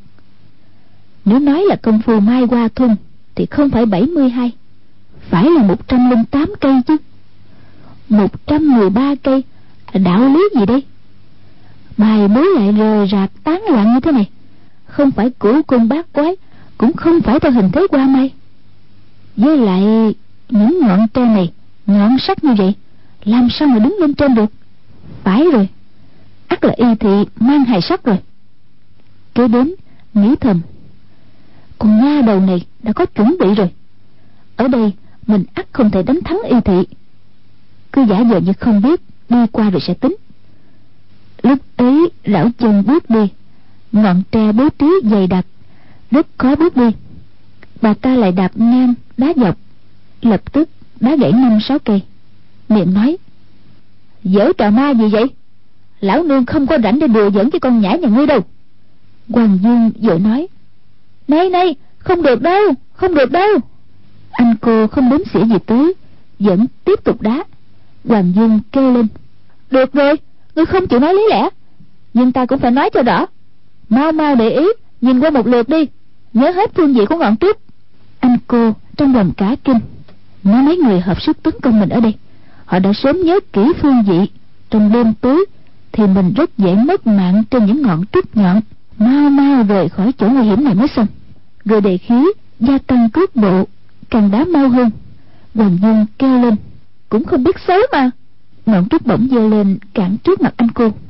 Nếu nói là công phu mai hoa thun thì không phải bảy mươi hai, phải là một trăm linh tám cây chứ. Một trăm mười ba cây đạo lý gì đây? Bài bố lại rời rạc tán loạn như thế này, không phải cửu cung bát quái, cũng không phải theo hình thế hoa mai. Với lại những ngọn tre này nhọn sắc như vậy, làm sao mà đứng lên trên được? Phải rồi, ắt là Y Thị mang hài sắc rồi. Kế đến nghĩ thầm: Con nha đầu này đã có chuẩn bị rồi, ở đây mình ắt không thể đánh thắng Y Thị. Cứ giả vờ như không biết, đi qua rồi sẽ tính. Lúc ấy lão chân bước đi, ngọn tre bố trí dày đặc, rất khó bước đi. Bà ta lại đạp ngang đá dọc, lập tức đá gãy năm sáu cây, miệng nói: Giở trò ma gì vậy? Lão nương không có rảnh để đùa giỡn với con nhãi nhà ngươi đâu. Hoàng Dung vội nói: Này này, không được đâu, không được đâu. Anh cô không đếm xỉa gì tới, vẫn tiếp tục đá. Hoàng Dung kêu lên: Được rồi, ngươi không chịu nói lý lẽ, nhưng ta cũng phải nói cho rõ. Mau mau để ý, nhìn qua một lượt đi, nhớ hết phương vị của ngọn trúc. Anh cô trong lòng cả kinh, nói mấy người hợp sức tấn công mình ở đây, họ đã sớm nhớ kỹ phương vị. Trong đêm tối thì mình rất dễ mất mạng trên những ngọn trúc nhọn. mau mau rời khỏi chỗ nguy hiểm này mới xong. Rồi đề khí gia tăng cước bộ, càng đá mau hơn. Hoàng Dung kêu lên: cũng không biết xấu mà. Ngọn trúc bổng giơ lên cản trước mặt anh cô.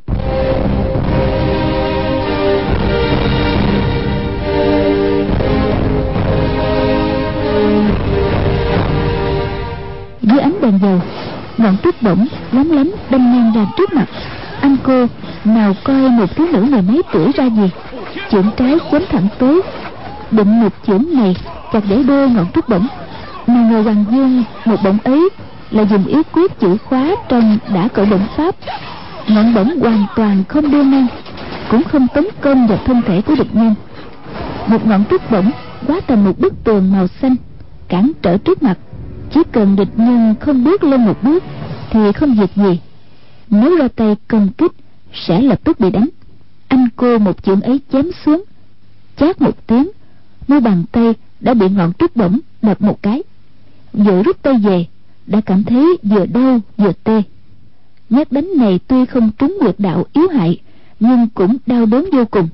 Dưới ánh đèn dầu, ngọn trúc bổng lóng lánh đâm ngang ra trước mặt. Anh cô nào coi một thiếu nữ mười mấy tuổi ra gì, chưởng trái chém thẳng tới, định một chưởng này chặt gãy đôi ngọn trúc bổng. Mà ngờ Hoàng Dương một bổng ấy là dùng yếu quyết chữ khóa trong đã cởi bổng pháp. Ngọn bổng hoàn toàn không đưa ngang, cũng không tấn công vào thân thể của địch nhân. Một ngọn trúc bổng hóa thành một bức tường màu xanh cản trở trước mặt. Chỉ cần địch nhân không bước lên một bước thì không việc gì, nếu ra tay công kích sẽ lập tức bị đánh. Anh cô một chưởng ấy chém xuống, chát một tiếng, mu bàn tay đã bị ngọn trúc bổng đập một cái. Vừa rút tay về đã cảm thấy vừa đau vừa tê. Nhát đánh này tuy không trúng huyệt đạo yếu hại, nhưng cũng đau đớn vô cùng.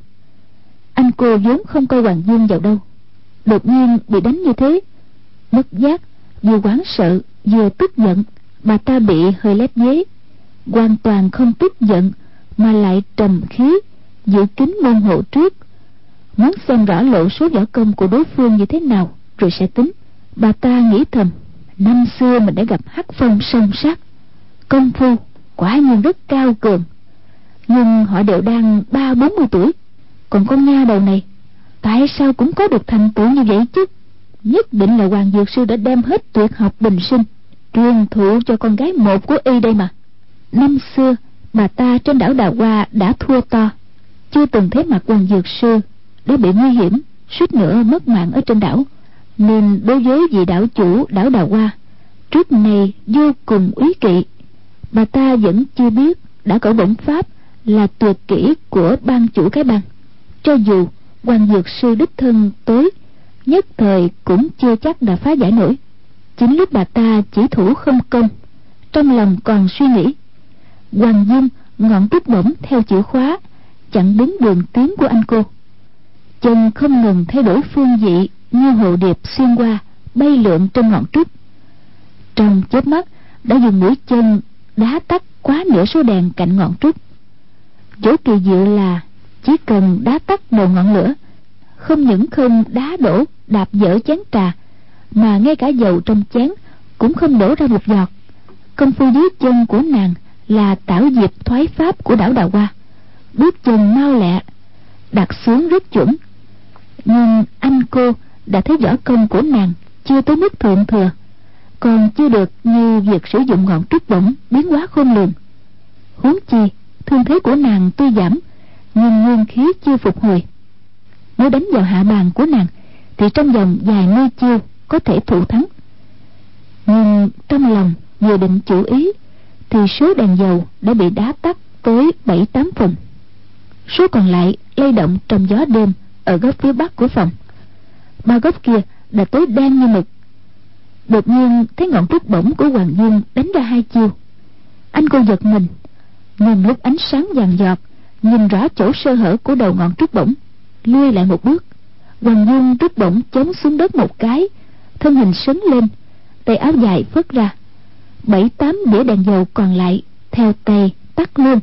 Anh cô vốn không coi Hoàng Dương vào đâu, đột nhiên bị đánh như thế, bất giác vừa hoảng sợ vừa tức giận. Bà ta bị hơi lép vế, hoàn toàn không tức giận mà lại trầm khí, giữ kín môn hộ trước, muốn xem rõ lộ số võ công của đối phương như thế nào rồi sẽ tính. Bà ta nghĩ thầm, năm xưa mình đã gặp Hắc Phong song sát, công phu quả nhiên rất cao cường, nhưng họ đều đang ba bốn mươi tuổi, còn con nha đầu này tại sao cũng có được thành tựu như vậy chứ? Nhất định là Hoàng Dược Sư đã đem hết tuyệt học bình sinh truyền thụ cho con gái một của y đây mà. Năm xưa bà ta trên đảo Đào Hoa đã thua to, chưa từng thấy mặt Hoàng Dược Sư đã bị nguy hiểm, suýt nữa mất mạng ở trên đảo, nên đối với vị đảo chủ đảo Đào Hoa trước này vô cùng úy kỵ. Bà ta vẫn chưa biết đã cởi bổng pháp là tuyệt kỹ của ban chủ cái bang. Cho dù Hoàng Dược Sư đích thân tới, nhất thời cũng chưa chắc đã phá giải nổi. Chính lúc bà ta chỉ thủ không công, trong lòng còn suy nghĩ, Hoàng Dung ngọn trúc bổng theo chữ khóa chặn đứng đường tiến của anh cô. Chân không ngừng thay đổi phương vị như hồ điệp xuyên qua, bay lượn trên ngọn trúc. Trong chớp mắt đã dùng mũi chân đá tắt quá nửa số đèn cạnh ngọn trúc. Chỗ kỳ diệu là chỉ cần đá tắt đầu ngọn lửa, không những không đá đổ đạp dở chén trà, mà ngay cả dầu trong chén cũng không đổ ra một giọt. Công phu dưới chân của nàng là tảo diệp thoái pháp của đảo Đào Hoa, bước chân mau lẹ, đặt xuống rất chuẩn. Nhưng anh cô đã thấy võ công của nàng chưa tới mức thượng thừa, còn chưa được như việc sử dụng ngọn trúc bổng biến hóa khôn lường. Huống chi thương thế của nàng tuy giảm, nhưng nguyên khí chưa phục hồi. Nếu đánh vào hạ bàn của nàng thì trong vòng vài mươi chiêu có thể thủ thắng. Nhưng trong lòng vừa định chủ ý thì số đèn dầu đã bị đá tắt tới bảy tám phần. Số còn lại lay động trong gió đêm ở góc phía bắc của phòng. Ba góc kia đã tối đen như mực. Đột nhiên thấy ngọn trúc bổng của Hoàng Dương đánh ra hai chiêu. Anh cô giật mình, nhưng lúc ánh sáng vàng giọt nhìn rõ chỗ sơ hở của đầu ngọn trúc bổng, lui lại một bước. Hoàng Dương trúc bổng chém xuống đất một cái, thân hình sấn lên, tay áo dài phất ra, bảy tám đĩa đèn dầu còn lại theo tay tắt luôn.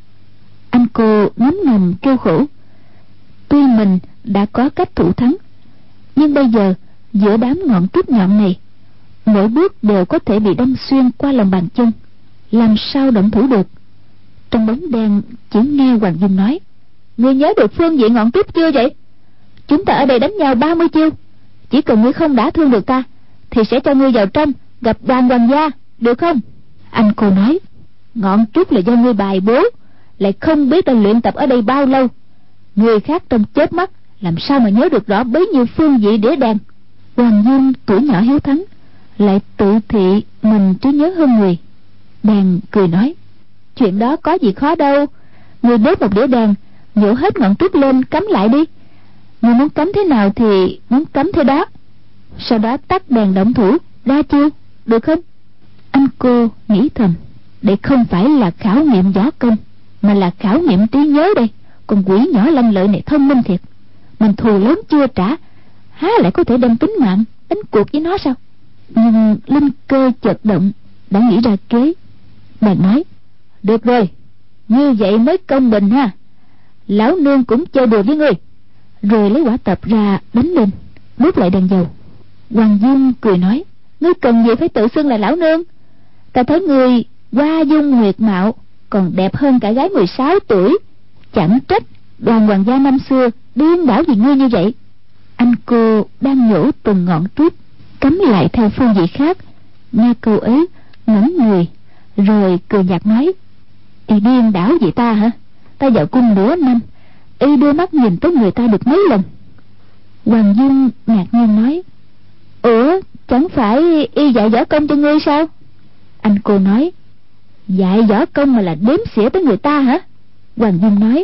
Anh cô ngấm ngầm kêu khổ. Tuy mình đã có cách thủ thắng, nhưng bây giờ giữa đám ngọn trúc nhọn này, mỗi bước đều có thể bị đâm xuyên qua lòng bàn chân, làm sao động thủ được? Trong bóng đen chỉ nghe Hoàng Dung nói, ngươi nhớ được phương vị ngọn trúc chưa vậy? Chúng ta ở đây đánh nhau ba mươi chiêu, chỉ cần ngươi không đả thương được ta thì sẽ cho ngươi vào trong gặp Hoàng Hoàng gia, được không? Anh cô nói, ngọn trúc là do ngươi bài bố, lại không biết đã luyện tập ở đây bao lâu. Người khác trong chớp mắt làm sao mà nhớ được rõ bấy nhiêu phương vị đĩa đèn? Hoàng Dung tuổi nhỏ hiếu thắng, lại tự thị mình trí nhớ hơn người, bèn cười nói, chuyện đó có gì khó đâu. Người đốt một đĩa đèn, nhổ hết ngọn trúc lên cắm lại đi. Người muốn cắm thế nào thì muốn cắm thế đó, sau đó tắt đèn động thủ ra chiêu, được không? Anh cô nghĩ thầm, đây không phải là khảo nghiệm võ công mà là khảo nghiệm trí nhớ đây, Con quỷ nhỏ lanh lợi này thông minh thiệt. Mình thù lớn chưa trả, há lại có thể đem tính mạng đánh cuộc với nó sao? Nhưng linh cơ chợt động, đã nghĩ ra kế. Bèn nói: được rồi, như vậy mới công bình ha. Lão nương cũng chơi đùa với ngươi. Rồi lấy quả tập ra đánh lên, đốt lại đèn dầu. Hoàng Dung cười nói: ngươi cần gì phải tự xưng là lão nương? Ta thấy ngươi hoa dung nguyệt mạo, còn đẹp hơn cả gái mười sáu tuổi. Chẳng trách đoàn hoàng gia năm xưa điên đảo vì ngươi như vậy. Anh cô đang nhổ từng ngọn trút, cắm lại theo phương vị khác. Nghe câu ấy ngẩng người, rồi cười nhạt nói: y điên đảo vì ta hả? Ta vào cung nửa năm, y đưa mắt nhìn tới người ta được mấy lần? Hoàng Dung ngạc nhiên nói: ủa, chẳng phải y dạy võ công cho ngươi sao? Anh cô nói: dạy võ công mà là đếm xỉa tới người ta hả? Hoàng Dung nói: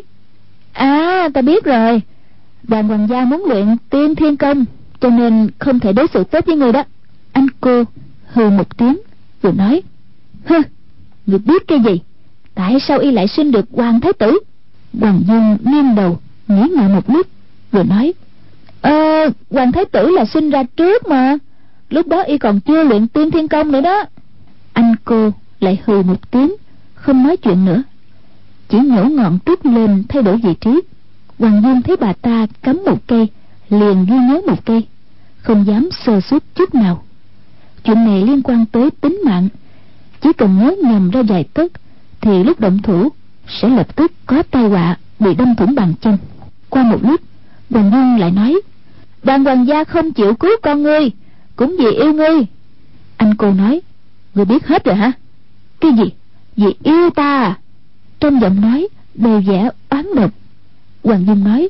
à, ta biết rồi. Đoàn hoàng gia muốn luyện tiên thiên công, cho nên không thể đối xử tốt với người đó. Anh cô hừ một tiếng rồi nói: hơ, người biết cái gì? Tại sao y lại sinh được hoàng thái tử? Hoàng Dung nghiêng đầu nghĩ ngợi một lúc rồi nói: ờ hoàng thái tử là sinh ra trước mà, lúc đó y còn chưa luyện tiên thiên công nữa đó. Anh cô lại hừ một tiếng, không nói chuyện nữa, chỉ nhổ ngọn trút lên thay đổi vị trí. Hoàng Dung thấy bà ta cắm một cây, liền ghi nhớ một cây, không dám sơ suất chút nào. Chuyện này liên quan tới tính mạng, chỉ cần nhớ nhầm ra vài tấc thì lúc động thủ sẽ lập tức có tai họa, bị đâm thủng bàn chân. Qua một lúc, Hoàng Dung lại nói: đoàn hoàng gia không chịu cứu con ngươi cũng vì yêu ngươi. Anh cô nói: ngươi biết hết rồi hả? Cái gì? Vì yêu ta à? Trong giọng nói đầy vẻ oán độc. Hoàng Dung nói: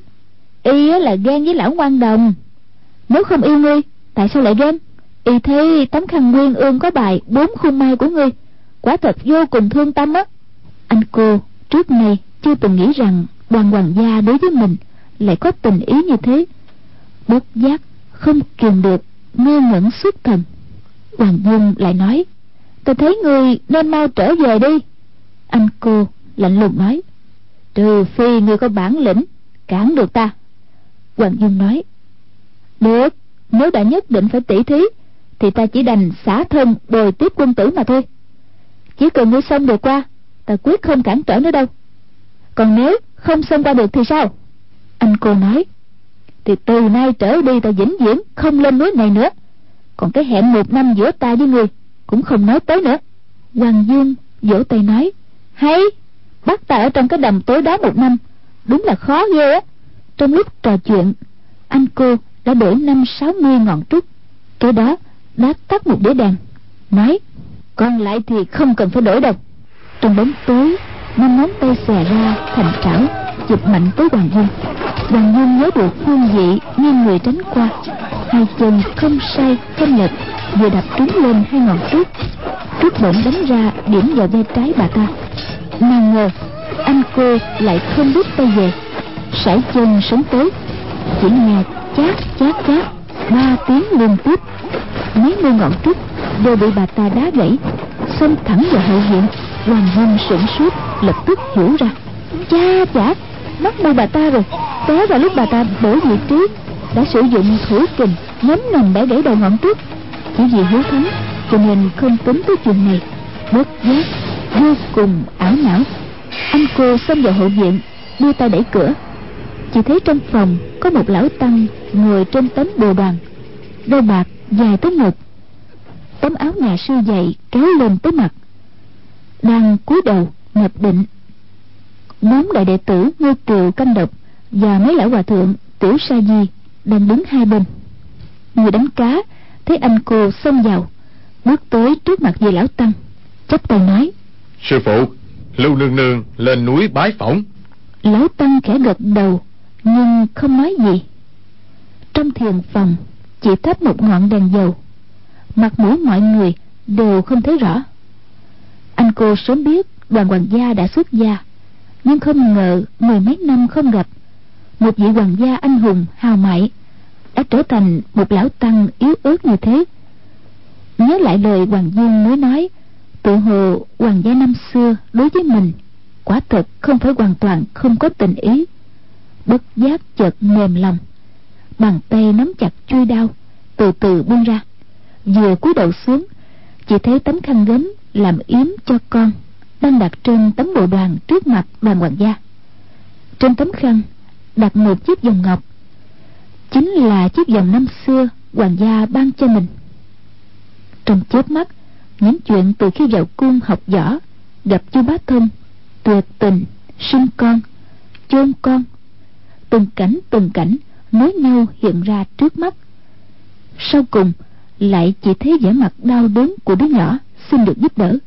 y là ghen với lão ngoan đồng. Nếu không yêu ngươi, tại sao lại ghen? Y thấy tấm khăn nguyên ương có bài bốn khung mai của ngươi, quả thật vô cùng thương tâm á. Anh cô trước nay chưa từng nghĩ rằng đoàn hoàng gia đối với mình lại có tình ý như thế. Bất giác không kiềm được, ngơ ngẩn xuất thần. Hoàng Dung lại nói: tôi thấy ngươi nên mau trở về đi. Anh cô lạnh lùng nói: trừ phi ngươi có bản lĩnh cản được ta. Hoàng Dung nói: được, nếu đã nhất định phải tỉ thí thì ta chỉ đành xả thân bồi tiếp quân tử mà thôi. Chỉ cần ngươi xông được qua, ta quyết không cản trở nữa đâu. Còn nếu không xông qua được thì sao? Anh cô nói: thì từ nay trở đi ta vĩnh viễn không lên núi này nữa. Còn cái hẹn một năm giữa ta với ngươi cũng không nói tới nữa. Hoàng Dung vỗ tay nói: hay, bắt ta ở trong cái đầm tối đó một năm đúng là khó ghê á. Trong lúc trò chuyện, anh cô đã đổi năm sáu mươi ngọn trút, kế đó đã tắt một đĩa đèn, nói: còn lại thì không cần phải đổi đâu. Trong bóng tối, năm ngón tay xòe ra thành trảo, chụp mạnh tới Hoàng Dung. Hoàng Dung nhớ được phương vị, nghiêng người tránh qua, hai chân không sai không lệch vừa đập trúng lên hai ngọn trút. Trút bỗng đánh ra điểm vào vai trái bà ta. Nào ngờ anh cô lại không rút tay về, sải chân sấn tới, chỉ nghe chát chát chát ba tiếng liên tiếp. Mấy mươi ngọn trút đều bị bà ta đá gãy, xông thẳng vào hậu viện. Hoàng Dung sửng sốt, lập tức hiểu ra: cha chả, mắc mưu bà ta rồi. Té vào lúc bà ta đổi vị trí, đã sử dụng thủy kình nhắm nằm bẻ gãy đầu ngọn trút. Chỉ vì hiếu thắng cho nên không tính tới chuyện này. Bất giác vô cùng ảo não, anh cô xông vào hậu viện, đưa tay đẩy cửa. Chỉ thấy trong phòng có một lão tăng ngồi trên tấm bồ đoàn, râu bạc dài tới ngực, tấm áo nhà sư dày kéo lên tới mặt, đang cúi đầu nhập định. Bốn đại đệ tử Ngô Kiều, Canh Độc và mấy lão hòa thượng Tiểu Sa Di đang đứng hai bên. Người đánh cá thấy anh cô xông vào, bước tới trước mặt vị lão tăng, chắp tay nói: sư phụ, Lưu nương nương lên núi bái phỏng. Lão tăng khẽ gật đầu nhưng không nói gì. Trong thiền phòng chỉ thắp một ngọn đèn dầu, mặt mũi mọi người đều không thấy rõ. Anh cô sớm biết đoàn hoàng gia đã xuất gia, nhưng không ngờ mười mấy năm không gặp, một vị hoàng gia anh hùng hào mại đã trở thành một lão tăng yếu ớt như thế. Nhớ lại lời Hoàng Dung mới nói, tự hồ hoàng gia năm xưa đối với mình quả thật không phải hoàn toàn không có tình ý. bất giác chợt mềm lòng, bàn tay nắm chặt chuôi đao, từ từ buông ra. Vừa cúi đầu xuống, chỉ thấy tấm khăn gấm làm yếm cho con đang đặt trên tấm bộ đoàn trước mặt Đoàn Hoàng gia. Trên tấm khăn đặt một chiếc vòng ngọc, chính là chiếc vòng năm xưa hoàng gia ban cho mình. Trong chớp mắt, những chuyện từ khi vào cung học võ, gặp Chu Bá Thông, tuyệt tình, sinh con, chôn con, từng cảnh từng cảnh nối nhau hiện ra trước mắt. Sau cùng lại chỉ thấy vẻ mặt đau đớn của đứa nhỏ xin được giúp đỡ.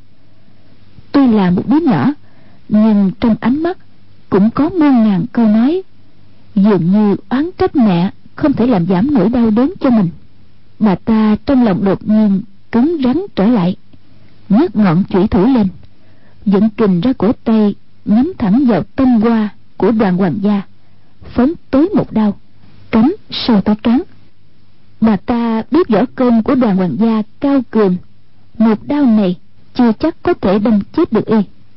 Tuy là một đứa nhỏ, nhưng trong ánh mắt cũng có muôn ngàn câu nói, dường như oán trách mẹ không thể làm giảm nỗi đau đớn cho mình. Bà ta trong lòng đột nhiên cứng rắn trở lại, nhấc ngọn chủy thủ lên, dẫn kình ra cổ tay, nhắm thẳng vào tâm hoa của Đoàn Hoàng gia, phóng tới một đao, cắm sâu tới cán. Bà ta biết võ công của Đoàn Hoàng gia cao cường, một đao này chưa chắc có thể đâm chết được y.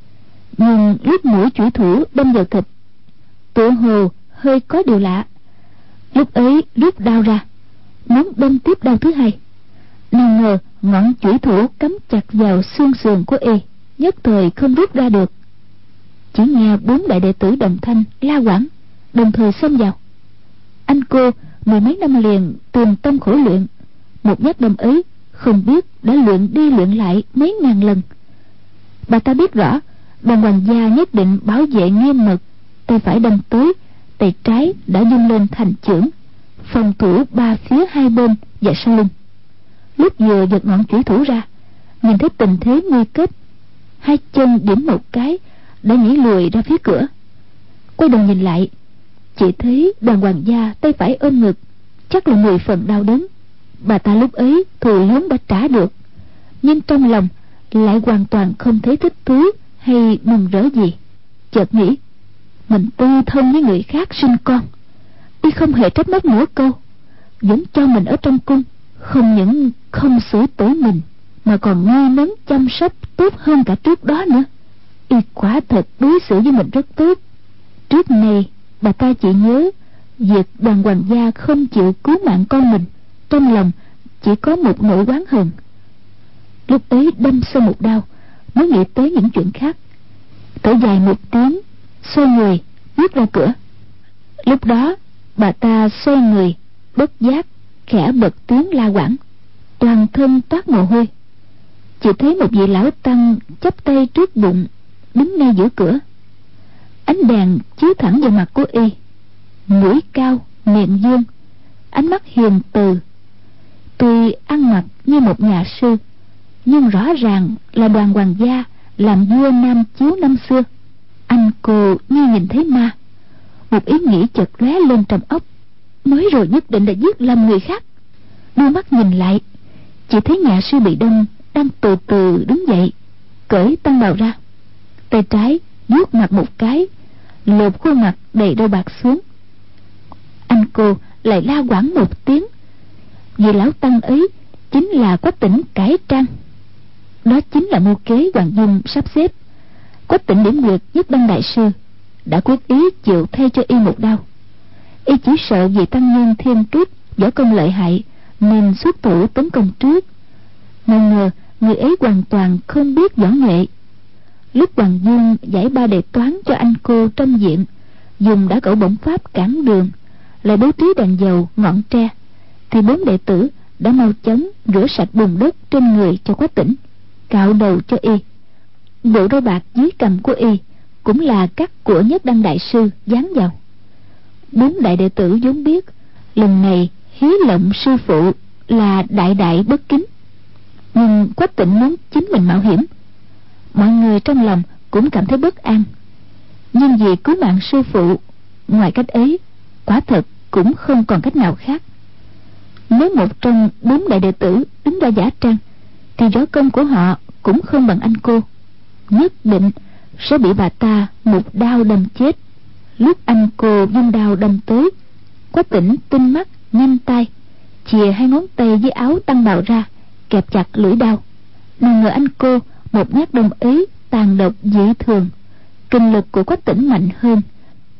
Nhưng lúc mũi chủy thủ đâm vào thịt, tựa hồ hơi có điều lạ. Lúc ấy rút đao ra, muốn đâm tiếp đao thứ hai, nào ngờ ngọn chủy thủ cắm chặt vào xương sườn của y, nhất thời không rút ra được. Chỉ nghe bốn đại đệ tử đồng thanh la quảng, đồng thời xông vào. Anh cô mười mấy năm liền tìm tâm khổ luyện, một nhát đâm ấy không biết đã luyện đi luyện lại mấy ngàn lần. Bà ta biết rõ Đoàn Hoàng gia nhất định bảo vệ nghiêm mật, tay phải đâm tới, tay trái đã dung lên thành chưởng, phòng thủ ba phía hai bên và sau lưng. Lúc vừa giật ngọn chủy thủ ra, nhìn thấy tình thế nguy cấp, hai chân điểm một cái đã nhảy lùi ra phía cửa. Quay đầu nhìn lại, chỉ thấy Đoàn Hoàng gia tay phải ôm ngực, chắc là mười phần đau đớn. Bà ta lúc ấy thù lớn đã trả được, nhưng trong lòng lại hoàn toàn không thấy thích thú hay mừng rỡ gì. Chợt nghĩ mình tư thân với người khác sinh con, y không hề trách móc nửa câu, vẫn cho mình ở trong cung, không những không sửa tối mình mà còn nuôi nấng chăm sóc tốt hơn cả trước đó nữa. Y quả thật đối xử với mình rất tốt. Trước này bà ta chỉ nhớ việc Đoàn Hoàng gia không chịu cứu mạng con mình, trong lòng chỉ có một nỗi oán hờn. Lúc ấy đâm sâu một đao, mới nghĩ tới những chuyện khác, thở dài một tiếng, xoay người bước ra cửa. Lúc đó bà ta xoay người, bất giác khẽ bật tiếng la quảng, toàn thân toát mồ hôi. Chỉ thấy một vị lão tăng chắp tay trước bụng, đứng ngay giữa cửa. Ánh đèn chiếu thẳng vào mặt của y, mũi cao, miệng dương, ánh mắt hiền từ. Tuy ăn mặc như một nhà sư, nhưng rõ ràng là Đoàn Hoàng gia làm vua Nam Chiếu năm xưa. Anh cô như nhìn thấy ma, một ý nghĩ chợt lóe lên trong óc, mới rồi nhất định đã giết lầm người khác. Đưa mắt nhìn lại, chỉ thấy nhà sư bị đâm đang từ từ đứng dậy, cởi tăng bào ra, tay trái vuốt mặt một cái, lột khuôn mặt đầy râu bạc xuống. Anh cô lại la quảng một tiếng. Vì lão tăng ấy chính là Quách Tỉnh cải trang. Đó chính là mưu kế Hoàng Dung sắp xếp. Quách Tỉnh điểm nguyệt nhất đăng đại sư đã quyết ý chịu thay cho y một đao. Y chỉ sợ vì tăng nhân thiên kiếp võ công lợi hại nên xuất thủ tấn công trước, nào ngờ người ấy hoàn toàn không biết võ nghệ. Lúc Hoàng Dung giải ba đề toán cho anh cô trong viện, dùng đã cẩu bổng pháp cản đường, lại bố trí đèn dầu ngọn tre, thì bốn đệ tử đã mau chóng rửa sạch bùn đất trên người cho Quách Tỉnh, cạo đầu cho y. Bộ râu bạc dưới cằm của y cũng là cắt của nhất đăng đại sư dán vào. Bốn đại đệ tử vốn biết lần này hí lộng sư phụ là đại đại bất kính, nhưng Quách Tỉnh muốn chính mình mạo hiểm, mọi người trong lòng cũng cảm thấy bất an. Nhưng vì cứu mạng sư phụ, ngoài cách ấy quả thật cũng không còn cách nào khác. Nếu một trong bốn đại đệ tử đứng ra giả trang, thì võ công của họ cũng không bằng anh cô, nhất định sẽ bị bà ta một đao đâm chết. Lúc anh cô vung đao đâm tới, Quách Tỉnh tinh mắt nhanh tay, chìa hai ngón tay dưới áo tăng bào ra, kẹp chặt lưỡi đao. Nào ngờ anh cô một nhát đâm ấy tàn độc dị thường, kinh lực của Quách Tỉnh mạnh hơn,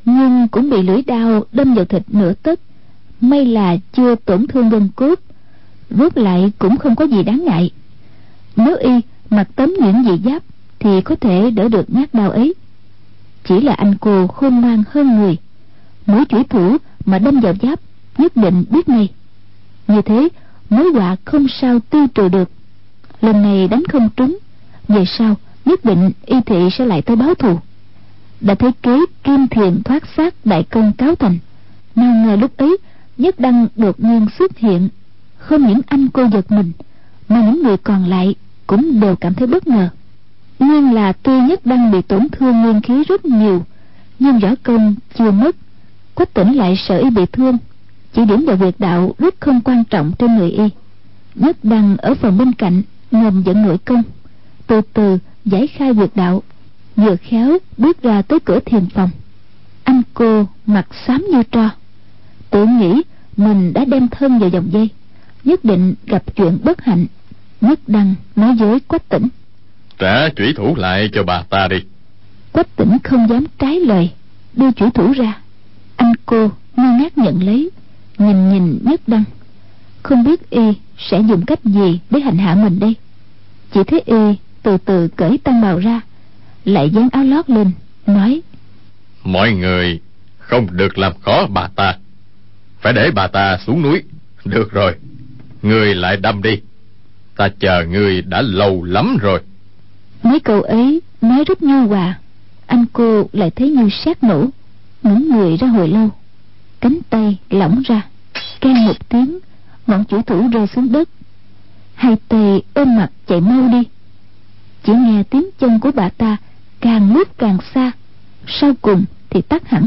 nhưng cũng bị lưỡi dao đâm vào thịt nửa tấc. May là chưa tổn thương gân cốt, rút lại cũng không có gì đáng ngại. Nếu y mặc tấm nhuyễn dị giáp thì có thể đỡ được nhát đao ấy. Chỉ là anh cô khôn ngoan hơn người, mỗi chủy thủ mà đâm vào giáp nhất định biết ngay. Như thế mối họa không sao tiêu trừ được. Lần này đánh không trúng, về sau nhất định y thị sẽ lại tới báo thù. Đã thấy kế kim thiền thoát xác đại công cáo thành, nào ngờ lúc ấy Nhất Đăng đột nhiên xuất hiện. Không những anh cô giật mình, mà những người còn lại cũng đều cảm thấy bất ngờ. Nguyên là tuy Nhất Đăng bị tổn thương nguyên khí rất nhiều, nhưng võ công chưa mất. Quách Tĩnh lại sợ y bị thương, chỉ điểm vào việc đạo rất không quan trọng trên người y. Nhất Đăng ở phòng bên cạnh ngầm dẫn nội công, từ từ giải khai việc đạo, vừa khéo bước ra tới cửa thiền phòng. Anh cô mặt xám như tro, tự nghĩ mình đã đem thân vào vòng dây, nhất định gặp chuyện bất hạnh. Nhất Đăng nói với Quách Tĩnh: trả chủy thủ lại cho bà ta đi. Quách Tĩnh không dám trái lời, đưa chủy thủ ra. Anh cô ngơ ngác nhận lấy, nhìn nhìn Nhất Đăng, không biết y sẽ dùng cách gì để hành hạ mình đây. Chỉ thấy y từ từ cởi tăng bào ra, lại dán áo lót lên, nói: mọi người không được làm khó bà ta, phải để bà ta xuống núi. Được rồi, ngươi lại đâm đi, ta chờ ngươi đã lâu lắm rồi. Mấy câu ấy nói rất nhu hòa, anh cô lại thấy như sét nổ, ngẩng người ra hồi lâu, cánh tay lỏng ra, keng một tiếng, ngọn chủy thủ rơi xuống đất. Hai tay ôm mặt chạy mau đi. Chỉ nghe tiếng chân của bà ta càng lúc càng xa, sau cùng thì tắt hẳn.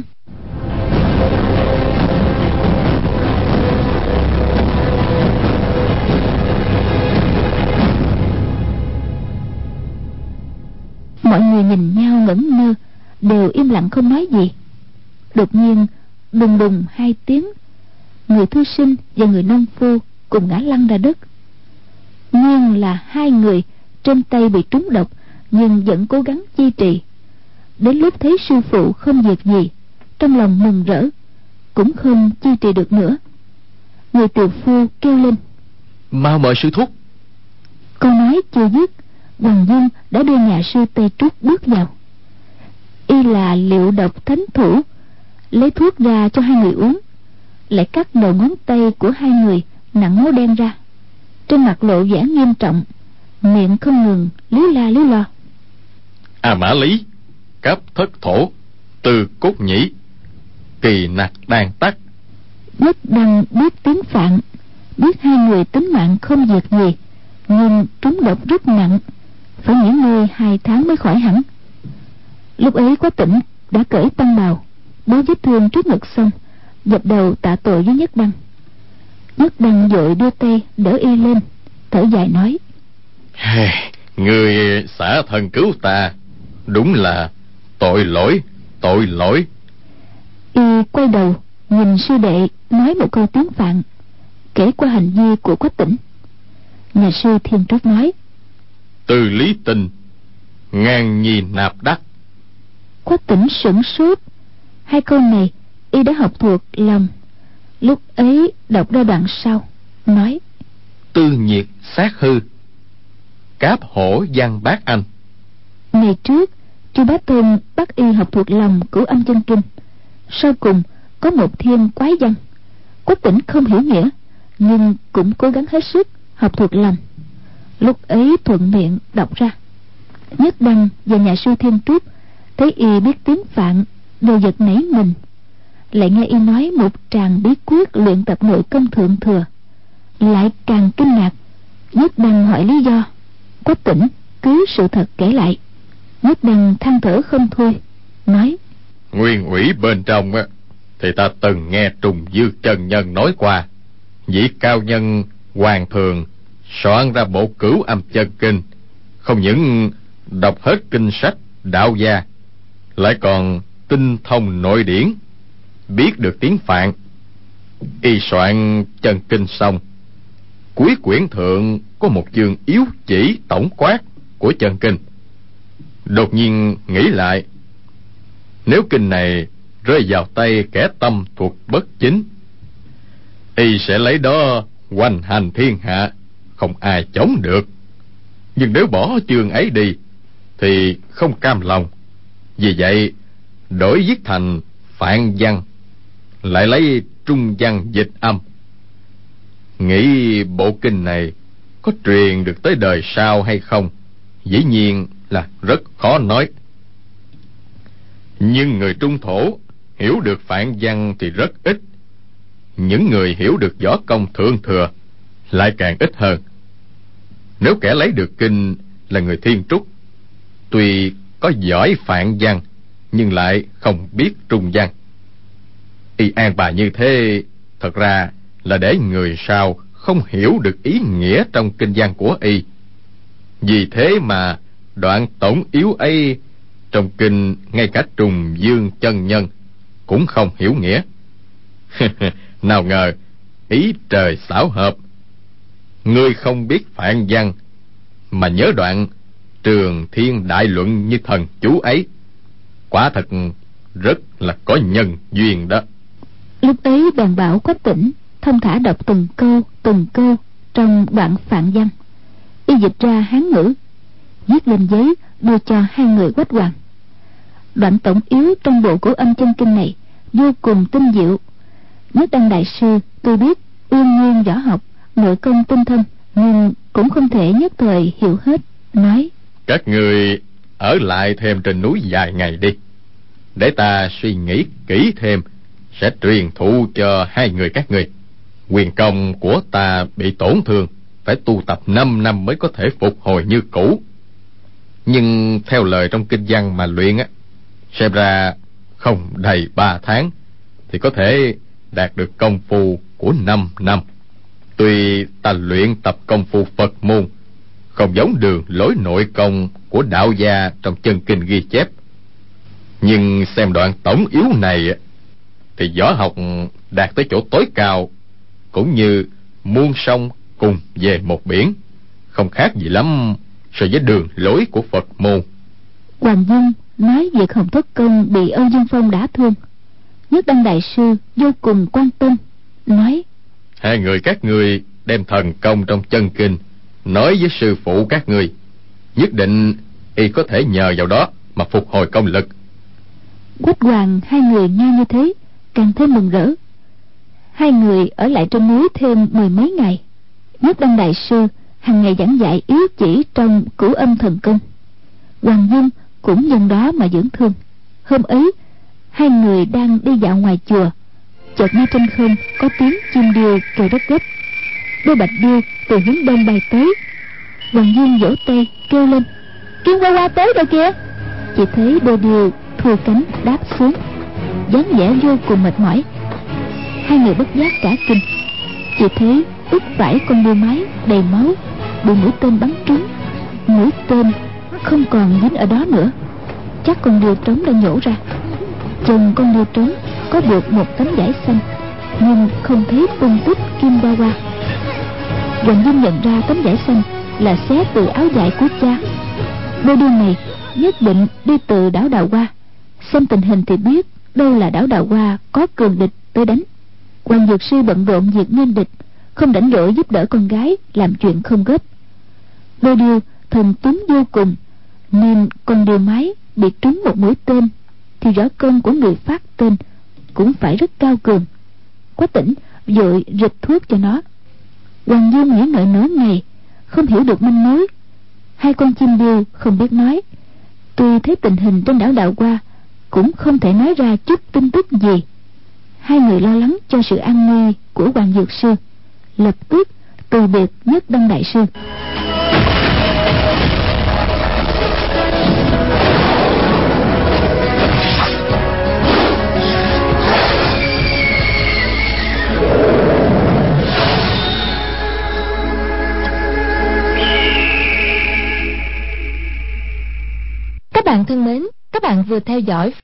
Mọi người nhìn nhau ngẩn ngơ, đều im lặng không nói gì. Đột nhiên đùng đùng hai tiếng, người thư sinh và người nông phu cùng ngã lăn ra đất. Nhưng là hai người trên tay bị trúng độc, nhưng vẫn cố gắng chi trì. Đến lúc thấy sư phụ không việc gì, trong lòng mừng rỡ, cũng không chi trì được nữa. Người tiều phu kêu lên: mau mời sư thúc. Câu nói chưa dứt, Hoàng Dương đã đưa nhà sư Tây Trúc bước vào. Y là liệu độc thánh thủ, lấy thuốc ra cho hai người uống, lại cắt đầu ngón tay của hai người nặng máu đen ra. Trên mặt lộ vẻ nghiêm trọng, miệng không ngừng líu la líu lo: A Mã Lý, Cáp Thất Thổ, Từ Cốt Nhĩ, Kỳ Nặc Đàn Tắc. Nhất Đăng biết tiếng Phạn, biết hai người tính mạng không việc gì, nhưng trúng độc rất nặng, phải nghỉ ngơi hai tháng mới khỏi hẳn. Lúc ấy Quách Tĩnh đã cởi tăng bào, bó vết thương trước ngực xong, dập đầu tạ tội với Nhất Đăng. Nhất Đăng vội đưa tay đỡ y lên, thở dài nói: người xả thân cứu ta, đúng là tội lỗi, tội lỗi. Y quay đầu nhìn sư đệ, nói một câu tiếng Phạn, kể qua hành vi của Quách Tĩnh. Nhà sư Thiên Trúc nói: Từ lý tình, ngang nhi nạp đắc. Quách Tĩnh sửng sốt, hai câu này y đã học thuộc lòng. Lúc ấy đọc ra đoạn sau, nói: Tư nhiệt sát hư, cáp hổ văn bát anh. Ngày trước Chu Bá Tôn bắt y học thuộc lòng Cửu Âm Chân Kinh, sau cùng có một thiên quái văn. Quách Tĩnh không hiểu nghĩa, nhưng cũng cố gắng hết sức học thuộc lòng. Lúc ấy thuận miệng đọc ra. Nhất Đăng và nhà sư Thiên Trúc thấy y biết tiếng Phạn, đều giật nảy mình. Lại nghe y nói một tràng bí quyết luyện tập nội công thượng thừa, lại càng kinh ngạc. Nhất Đăng hỏi lý do, Quách Tĩnh cứ sự thật kể lại. Nhất Đăng than thở không thôi, nói: Nguyên ủy bên trong á, thì ta từng nghe Trùng Dư chân nhân nói qua, vị cao nhân Hoàng Thường soạn ra bộ Cửu Âm Chân Kinh, không những đọc hết kinh sách đạo gia, lại còn tinh thông nội điển, biết được tiếng Phạn. Y soạn chân kinh xong, cuối quyển thượng có một chương yếu chỉ tổng quát của chân kinh. Đột nhiên nghĩ lại, nếu kinh này rơi vào tay kẻ tâm thuật bất chính, y sẽ lấy đó hoành hành thiên hạ, không ai chống được. Nhưng nếu bỏ chương ấy đi thì không cam lòng, vì vậy đổi viết thành Phạn văn, lại lấy trung văn dịch âm. Nghĩ bộ kinh này có truyền được tới đời sau hay không, dĩ nhiên là rất khó nói. Nhưng người Trung Thổ hiểu được Phạn văn thì rất ít. Những người hiểu được võ công thượng thừa lại càng ít hơn. Nếu kẻ lấy được kinh là người Thiên Trúc, tuy có giỏi Phạn văn nhưng lại không biết trung văn, y an bài như thế thật ra là để người sau không hiểu được ý nghĩa trong kinh văn của y. Vì thế mà đoạn tổng yếu ấy trong kinh, ngay cả Trùng Dương chân nhân cũng không hiểu nghĩa. Nào ngờ ý trời xảo hợp, ngươi không biết Phạn văn mà nhớ đoạn Trường Thiên đại luận như thần chú ấy, quả thật rất là có nhân duyên đó. Lúc ấy bèn bảo Quách Tỉnh thông thả đọc từng câu từng câu trong đoạn Phạn văn. Y dịch ra Hán ngữ, viết lên giấy đưa cho hai người Quách Hoàng. Đoạn tổng yếu trong bộ Cổ Âm chân kinh này vô cùng tinh diệu. Nhất Đăng đại sư tôi biết uyên nguyên võ học, nội công tinh thâm, nhưng cũng không thể nhất thời hiểu hết. Nói: các người ở lại thêm trên núi vài ngày đi, để ta suy nghĩ kỹ thêm, sẽ truyền thụ cho hai người các ngươi. Quyền công của ta bị tổn thương, phải tu tập năm năm mới có thể phục hồi như cũ. Nhưng theo lời trong kinh văn mà luyện á, xem ra không đầy ba tháng thì có thể đạt được công phu của năm năm. Tuy ta luyện tập công phu Phật môn không giống đường lối nội công của đạo gia trong chân kinh ghi chép, nhưng xem đoạn tổng yếu này thì võ học đạt tới chỗ tối cao, cũng như muôn sông cùng về một biển, không khác gì lắm so với đường lối của Phật môn. Hoàng Dung nói việc Hồng Thất Công bị Âu Dương Phong đả thương, Nhất Đăng đại sư vô cùng quan tâm, nói: hai người các ngươi đem thần công trong chân kinh nói với sư phụ các ngươi, nhất định y có thể nhờ vào đó mà phục hồi công lực. Quách Hoàng hai người nghe như thế càng thêm mừng rỡ. Hai người ở lại trên núi thêm mười mấy ngày. Nhất Đăng đại sư hàng ngày giảng dạy yếu chỉ trong Cửu Âm thần công. Hoàng Dung cũng nhân đó mà dưỡng thương. Hôm ấy hai người đang đi dạo ngoài chùa, chợt nghe trên không có tiếng chim điêu kêu rất gấp. Đôi bạch điêu từ hướng đông bay tới. Hoàng Dung vỗ tay kêu lên: Kim Qua Qua tới rồi kìa. Chỉ thấy đôi điêu thua cánh đáp xuống, dáng vẻ vô cùng mệt mỏi. Hai người bất giác cả kinh. Chỉ thấy úp vải con điêu mái đầy máu, bị mũi tên bắn trúng. Mũi tên không còn dính ở đó nữa, chắc con điêu trống đã nhổ ra. Chân con điêu trống có buộc một tấm vải xanh, nhưng không thấy tung tích Kim Qua Qua. Hoàng Dung nhận ra tấm vải xanh là xé từ áo vải của cha. Đôi điêu này nhất định đi từ đảo Đào Hoa. Xem tình hình thì biết đâu là đảo Đào Hoa có cường địch tới đánh. Hoàng Dược Sư bận rộn việc nghênh địch, không rảnh rỗi giúp đỡ con gái làm chuyện không gấp. Đôi điêu thần tuấn vô cùng, nên con điêu mái bị trúng một mũi tên thì võ công của người phát tên cũng phải rất cao cường. Quách Tỉnh vội rịch thuốc cho nó. Hoàng Dung nghĩ ngợi nửa ngày không hiểu được manh mối. Hai con chim điêu không biết nói, tuy thấy tình hình trên đảo Đào Hoa cũng không thể nói ra chút tin tức gì. Hai người lo lắng cho sự an nguy của Hoàng Dược Sư, lập tức từ biệt Nhất Đăng đại sư. Các bạn thân mến, các bạn vừa theo dõi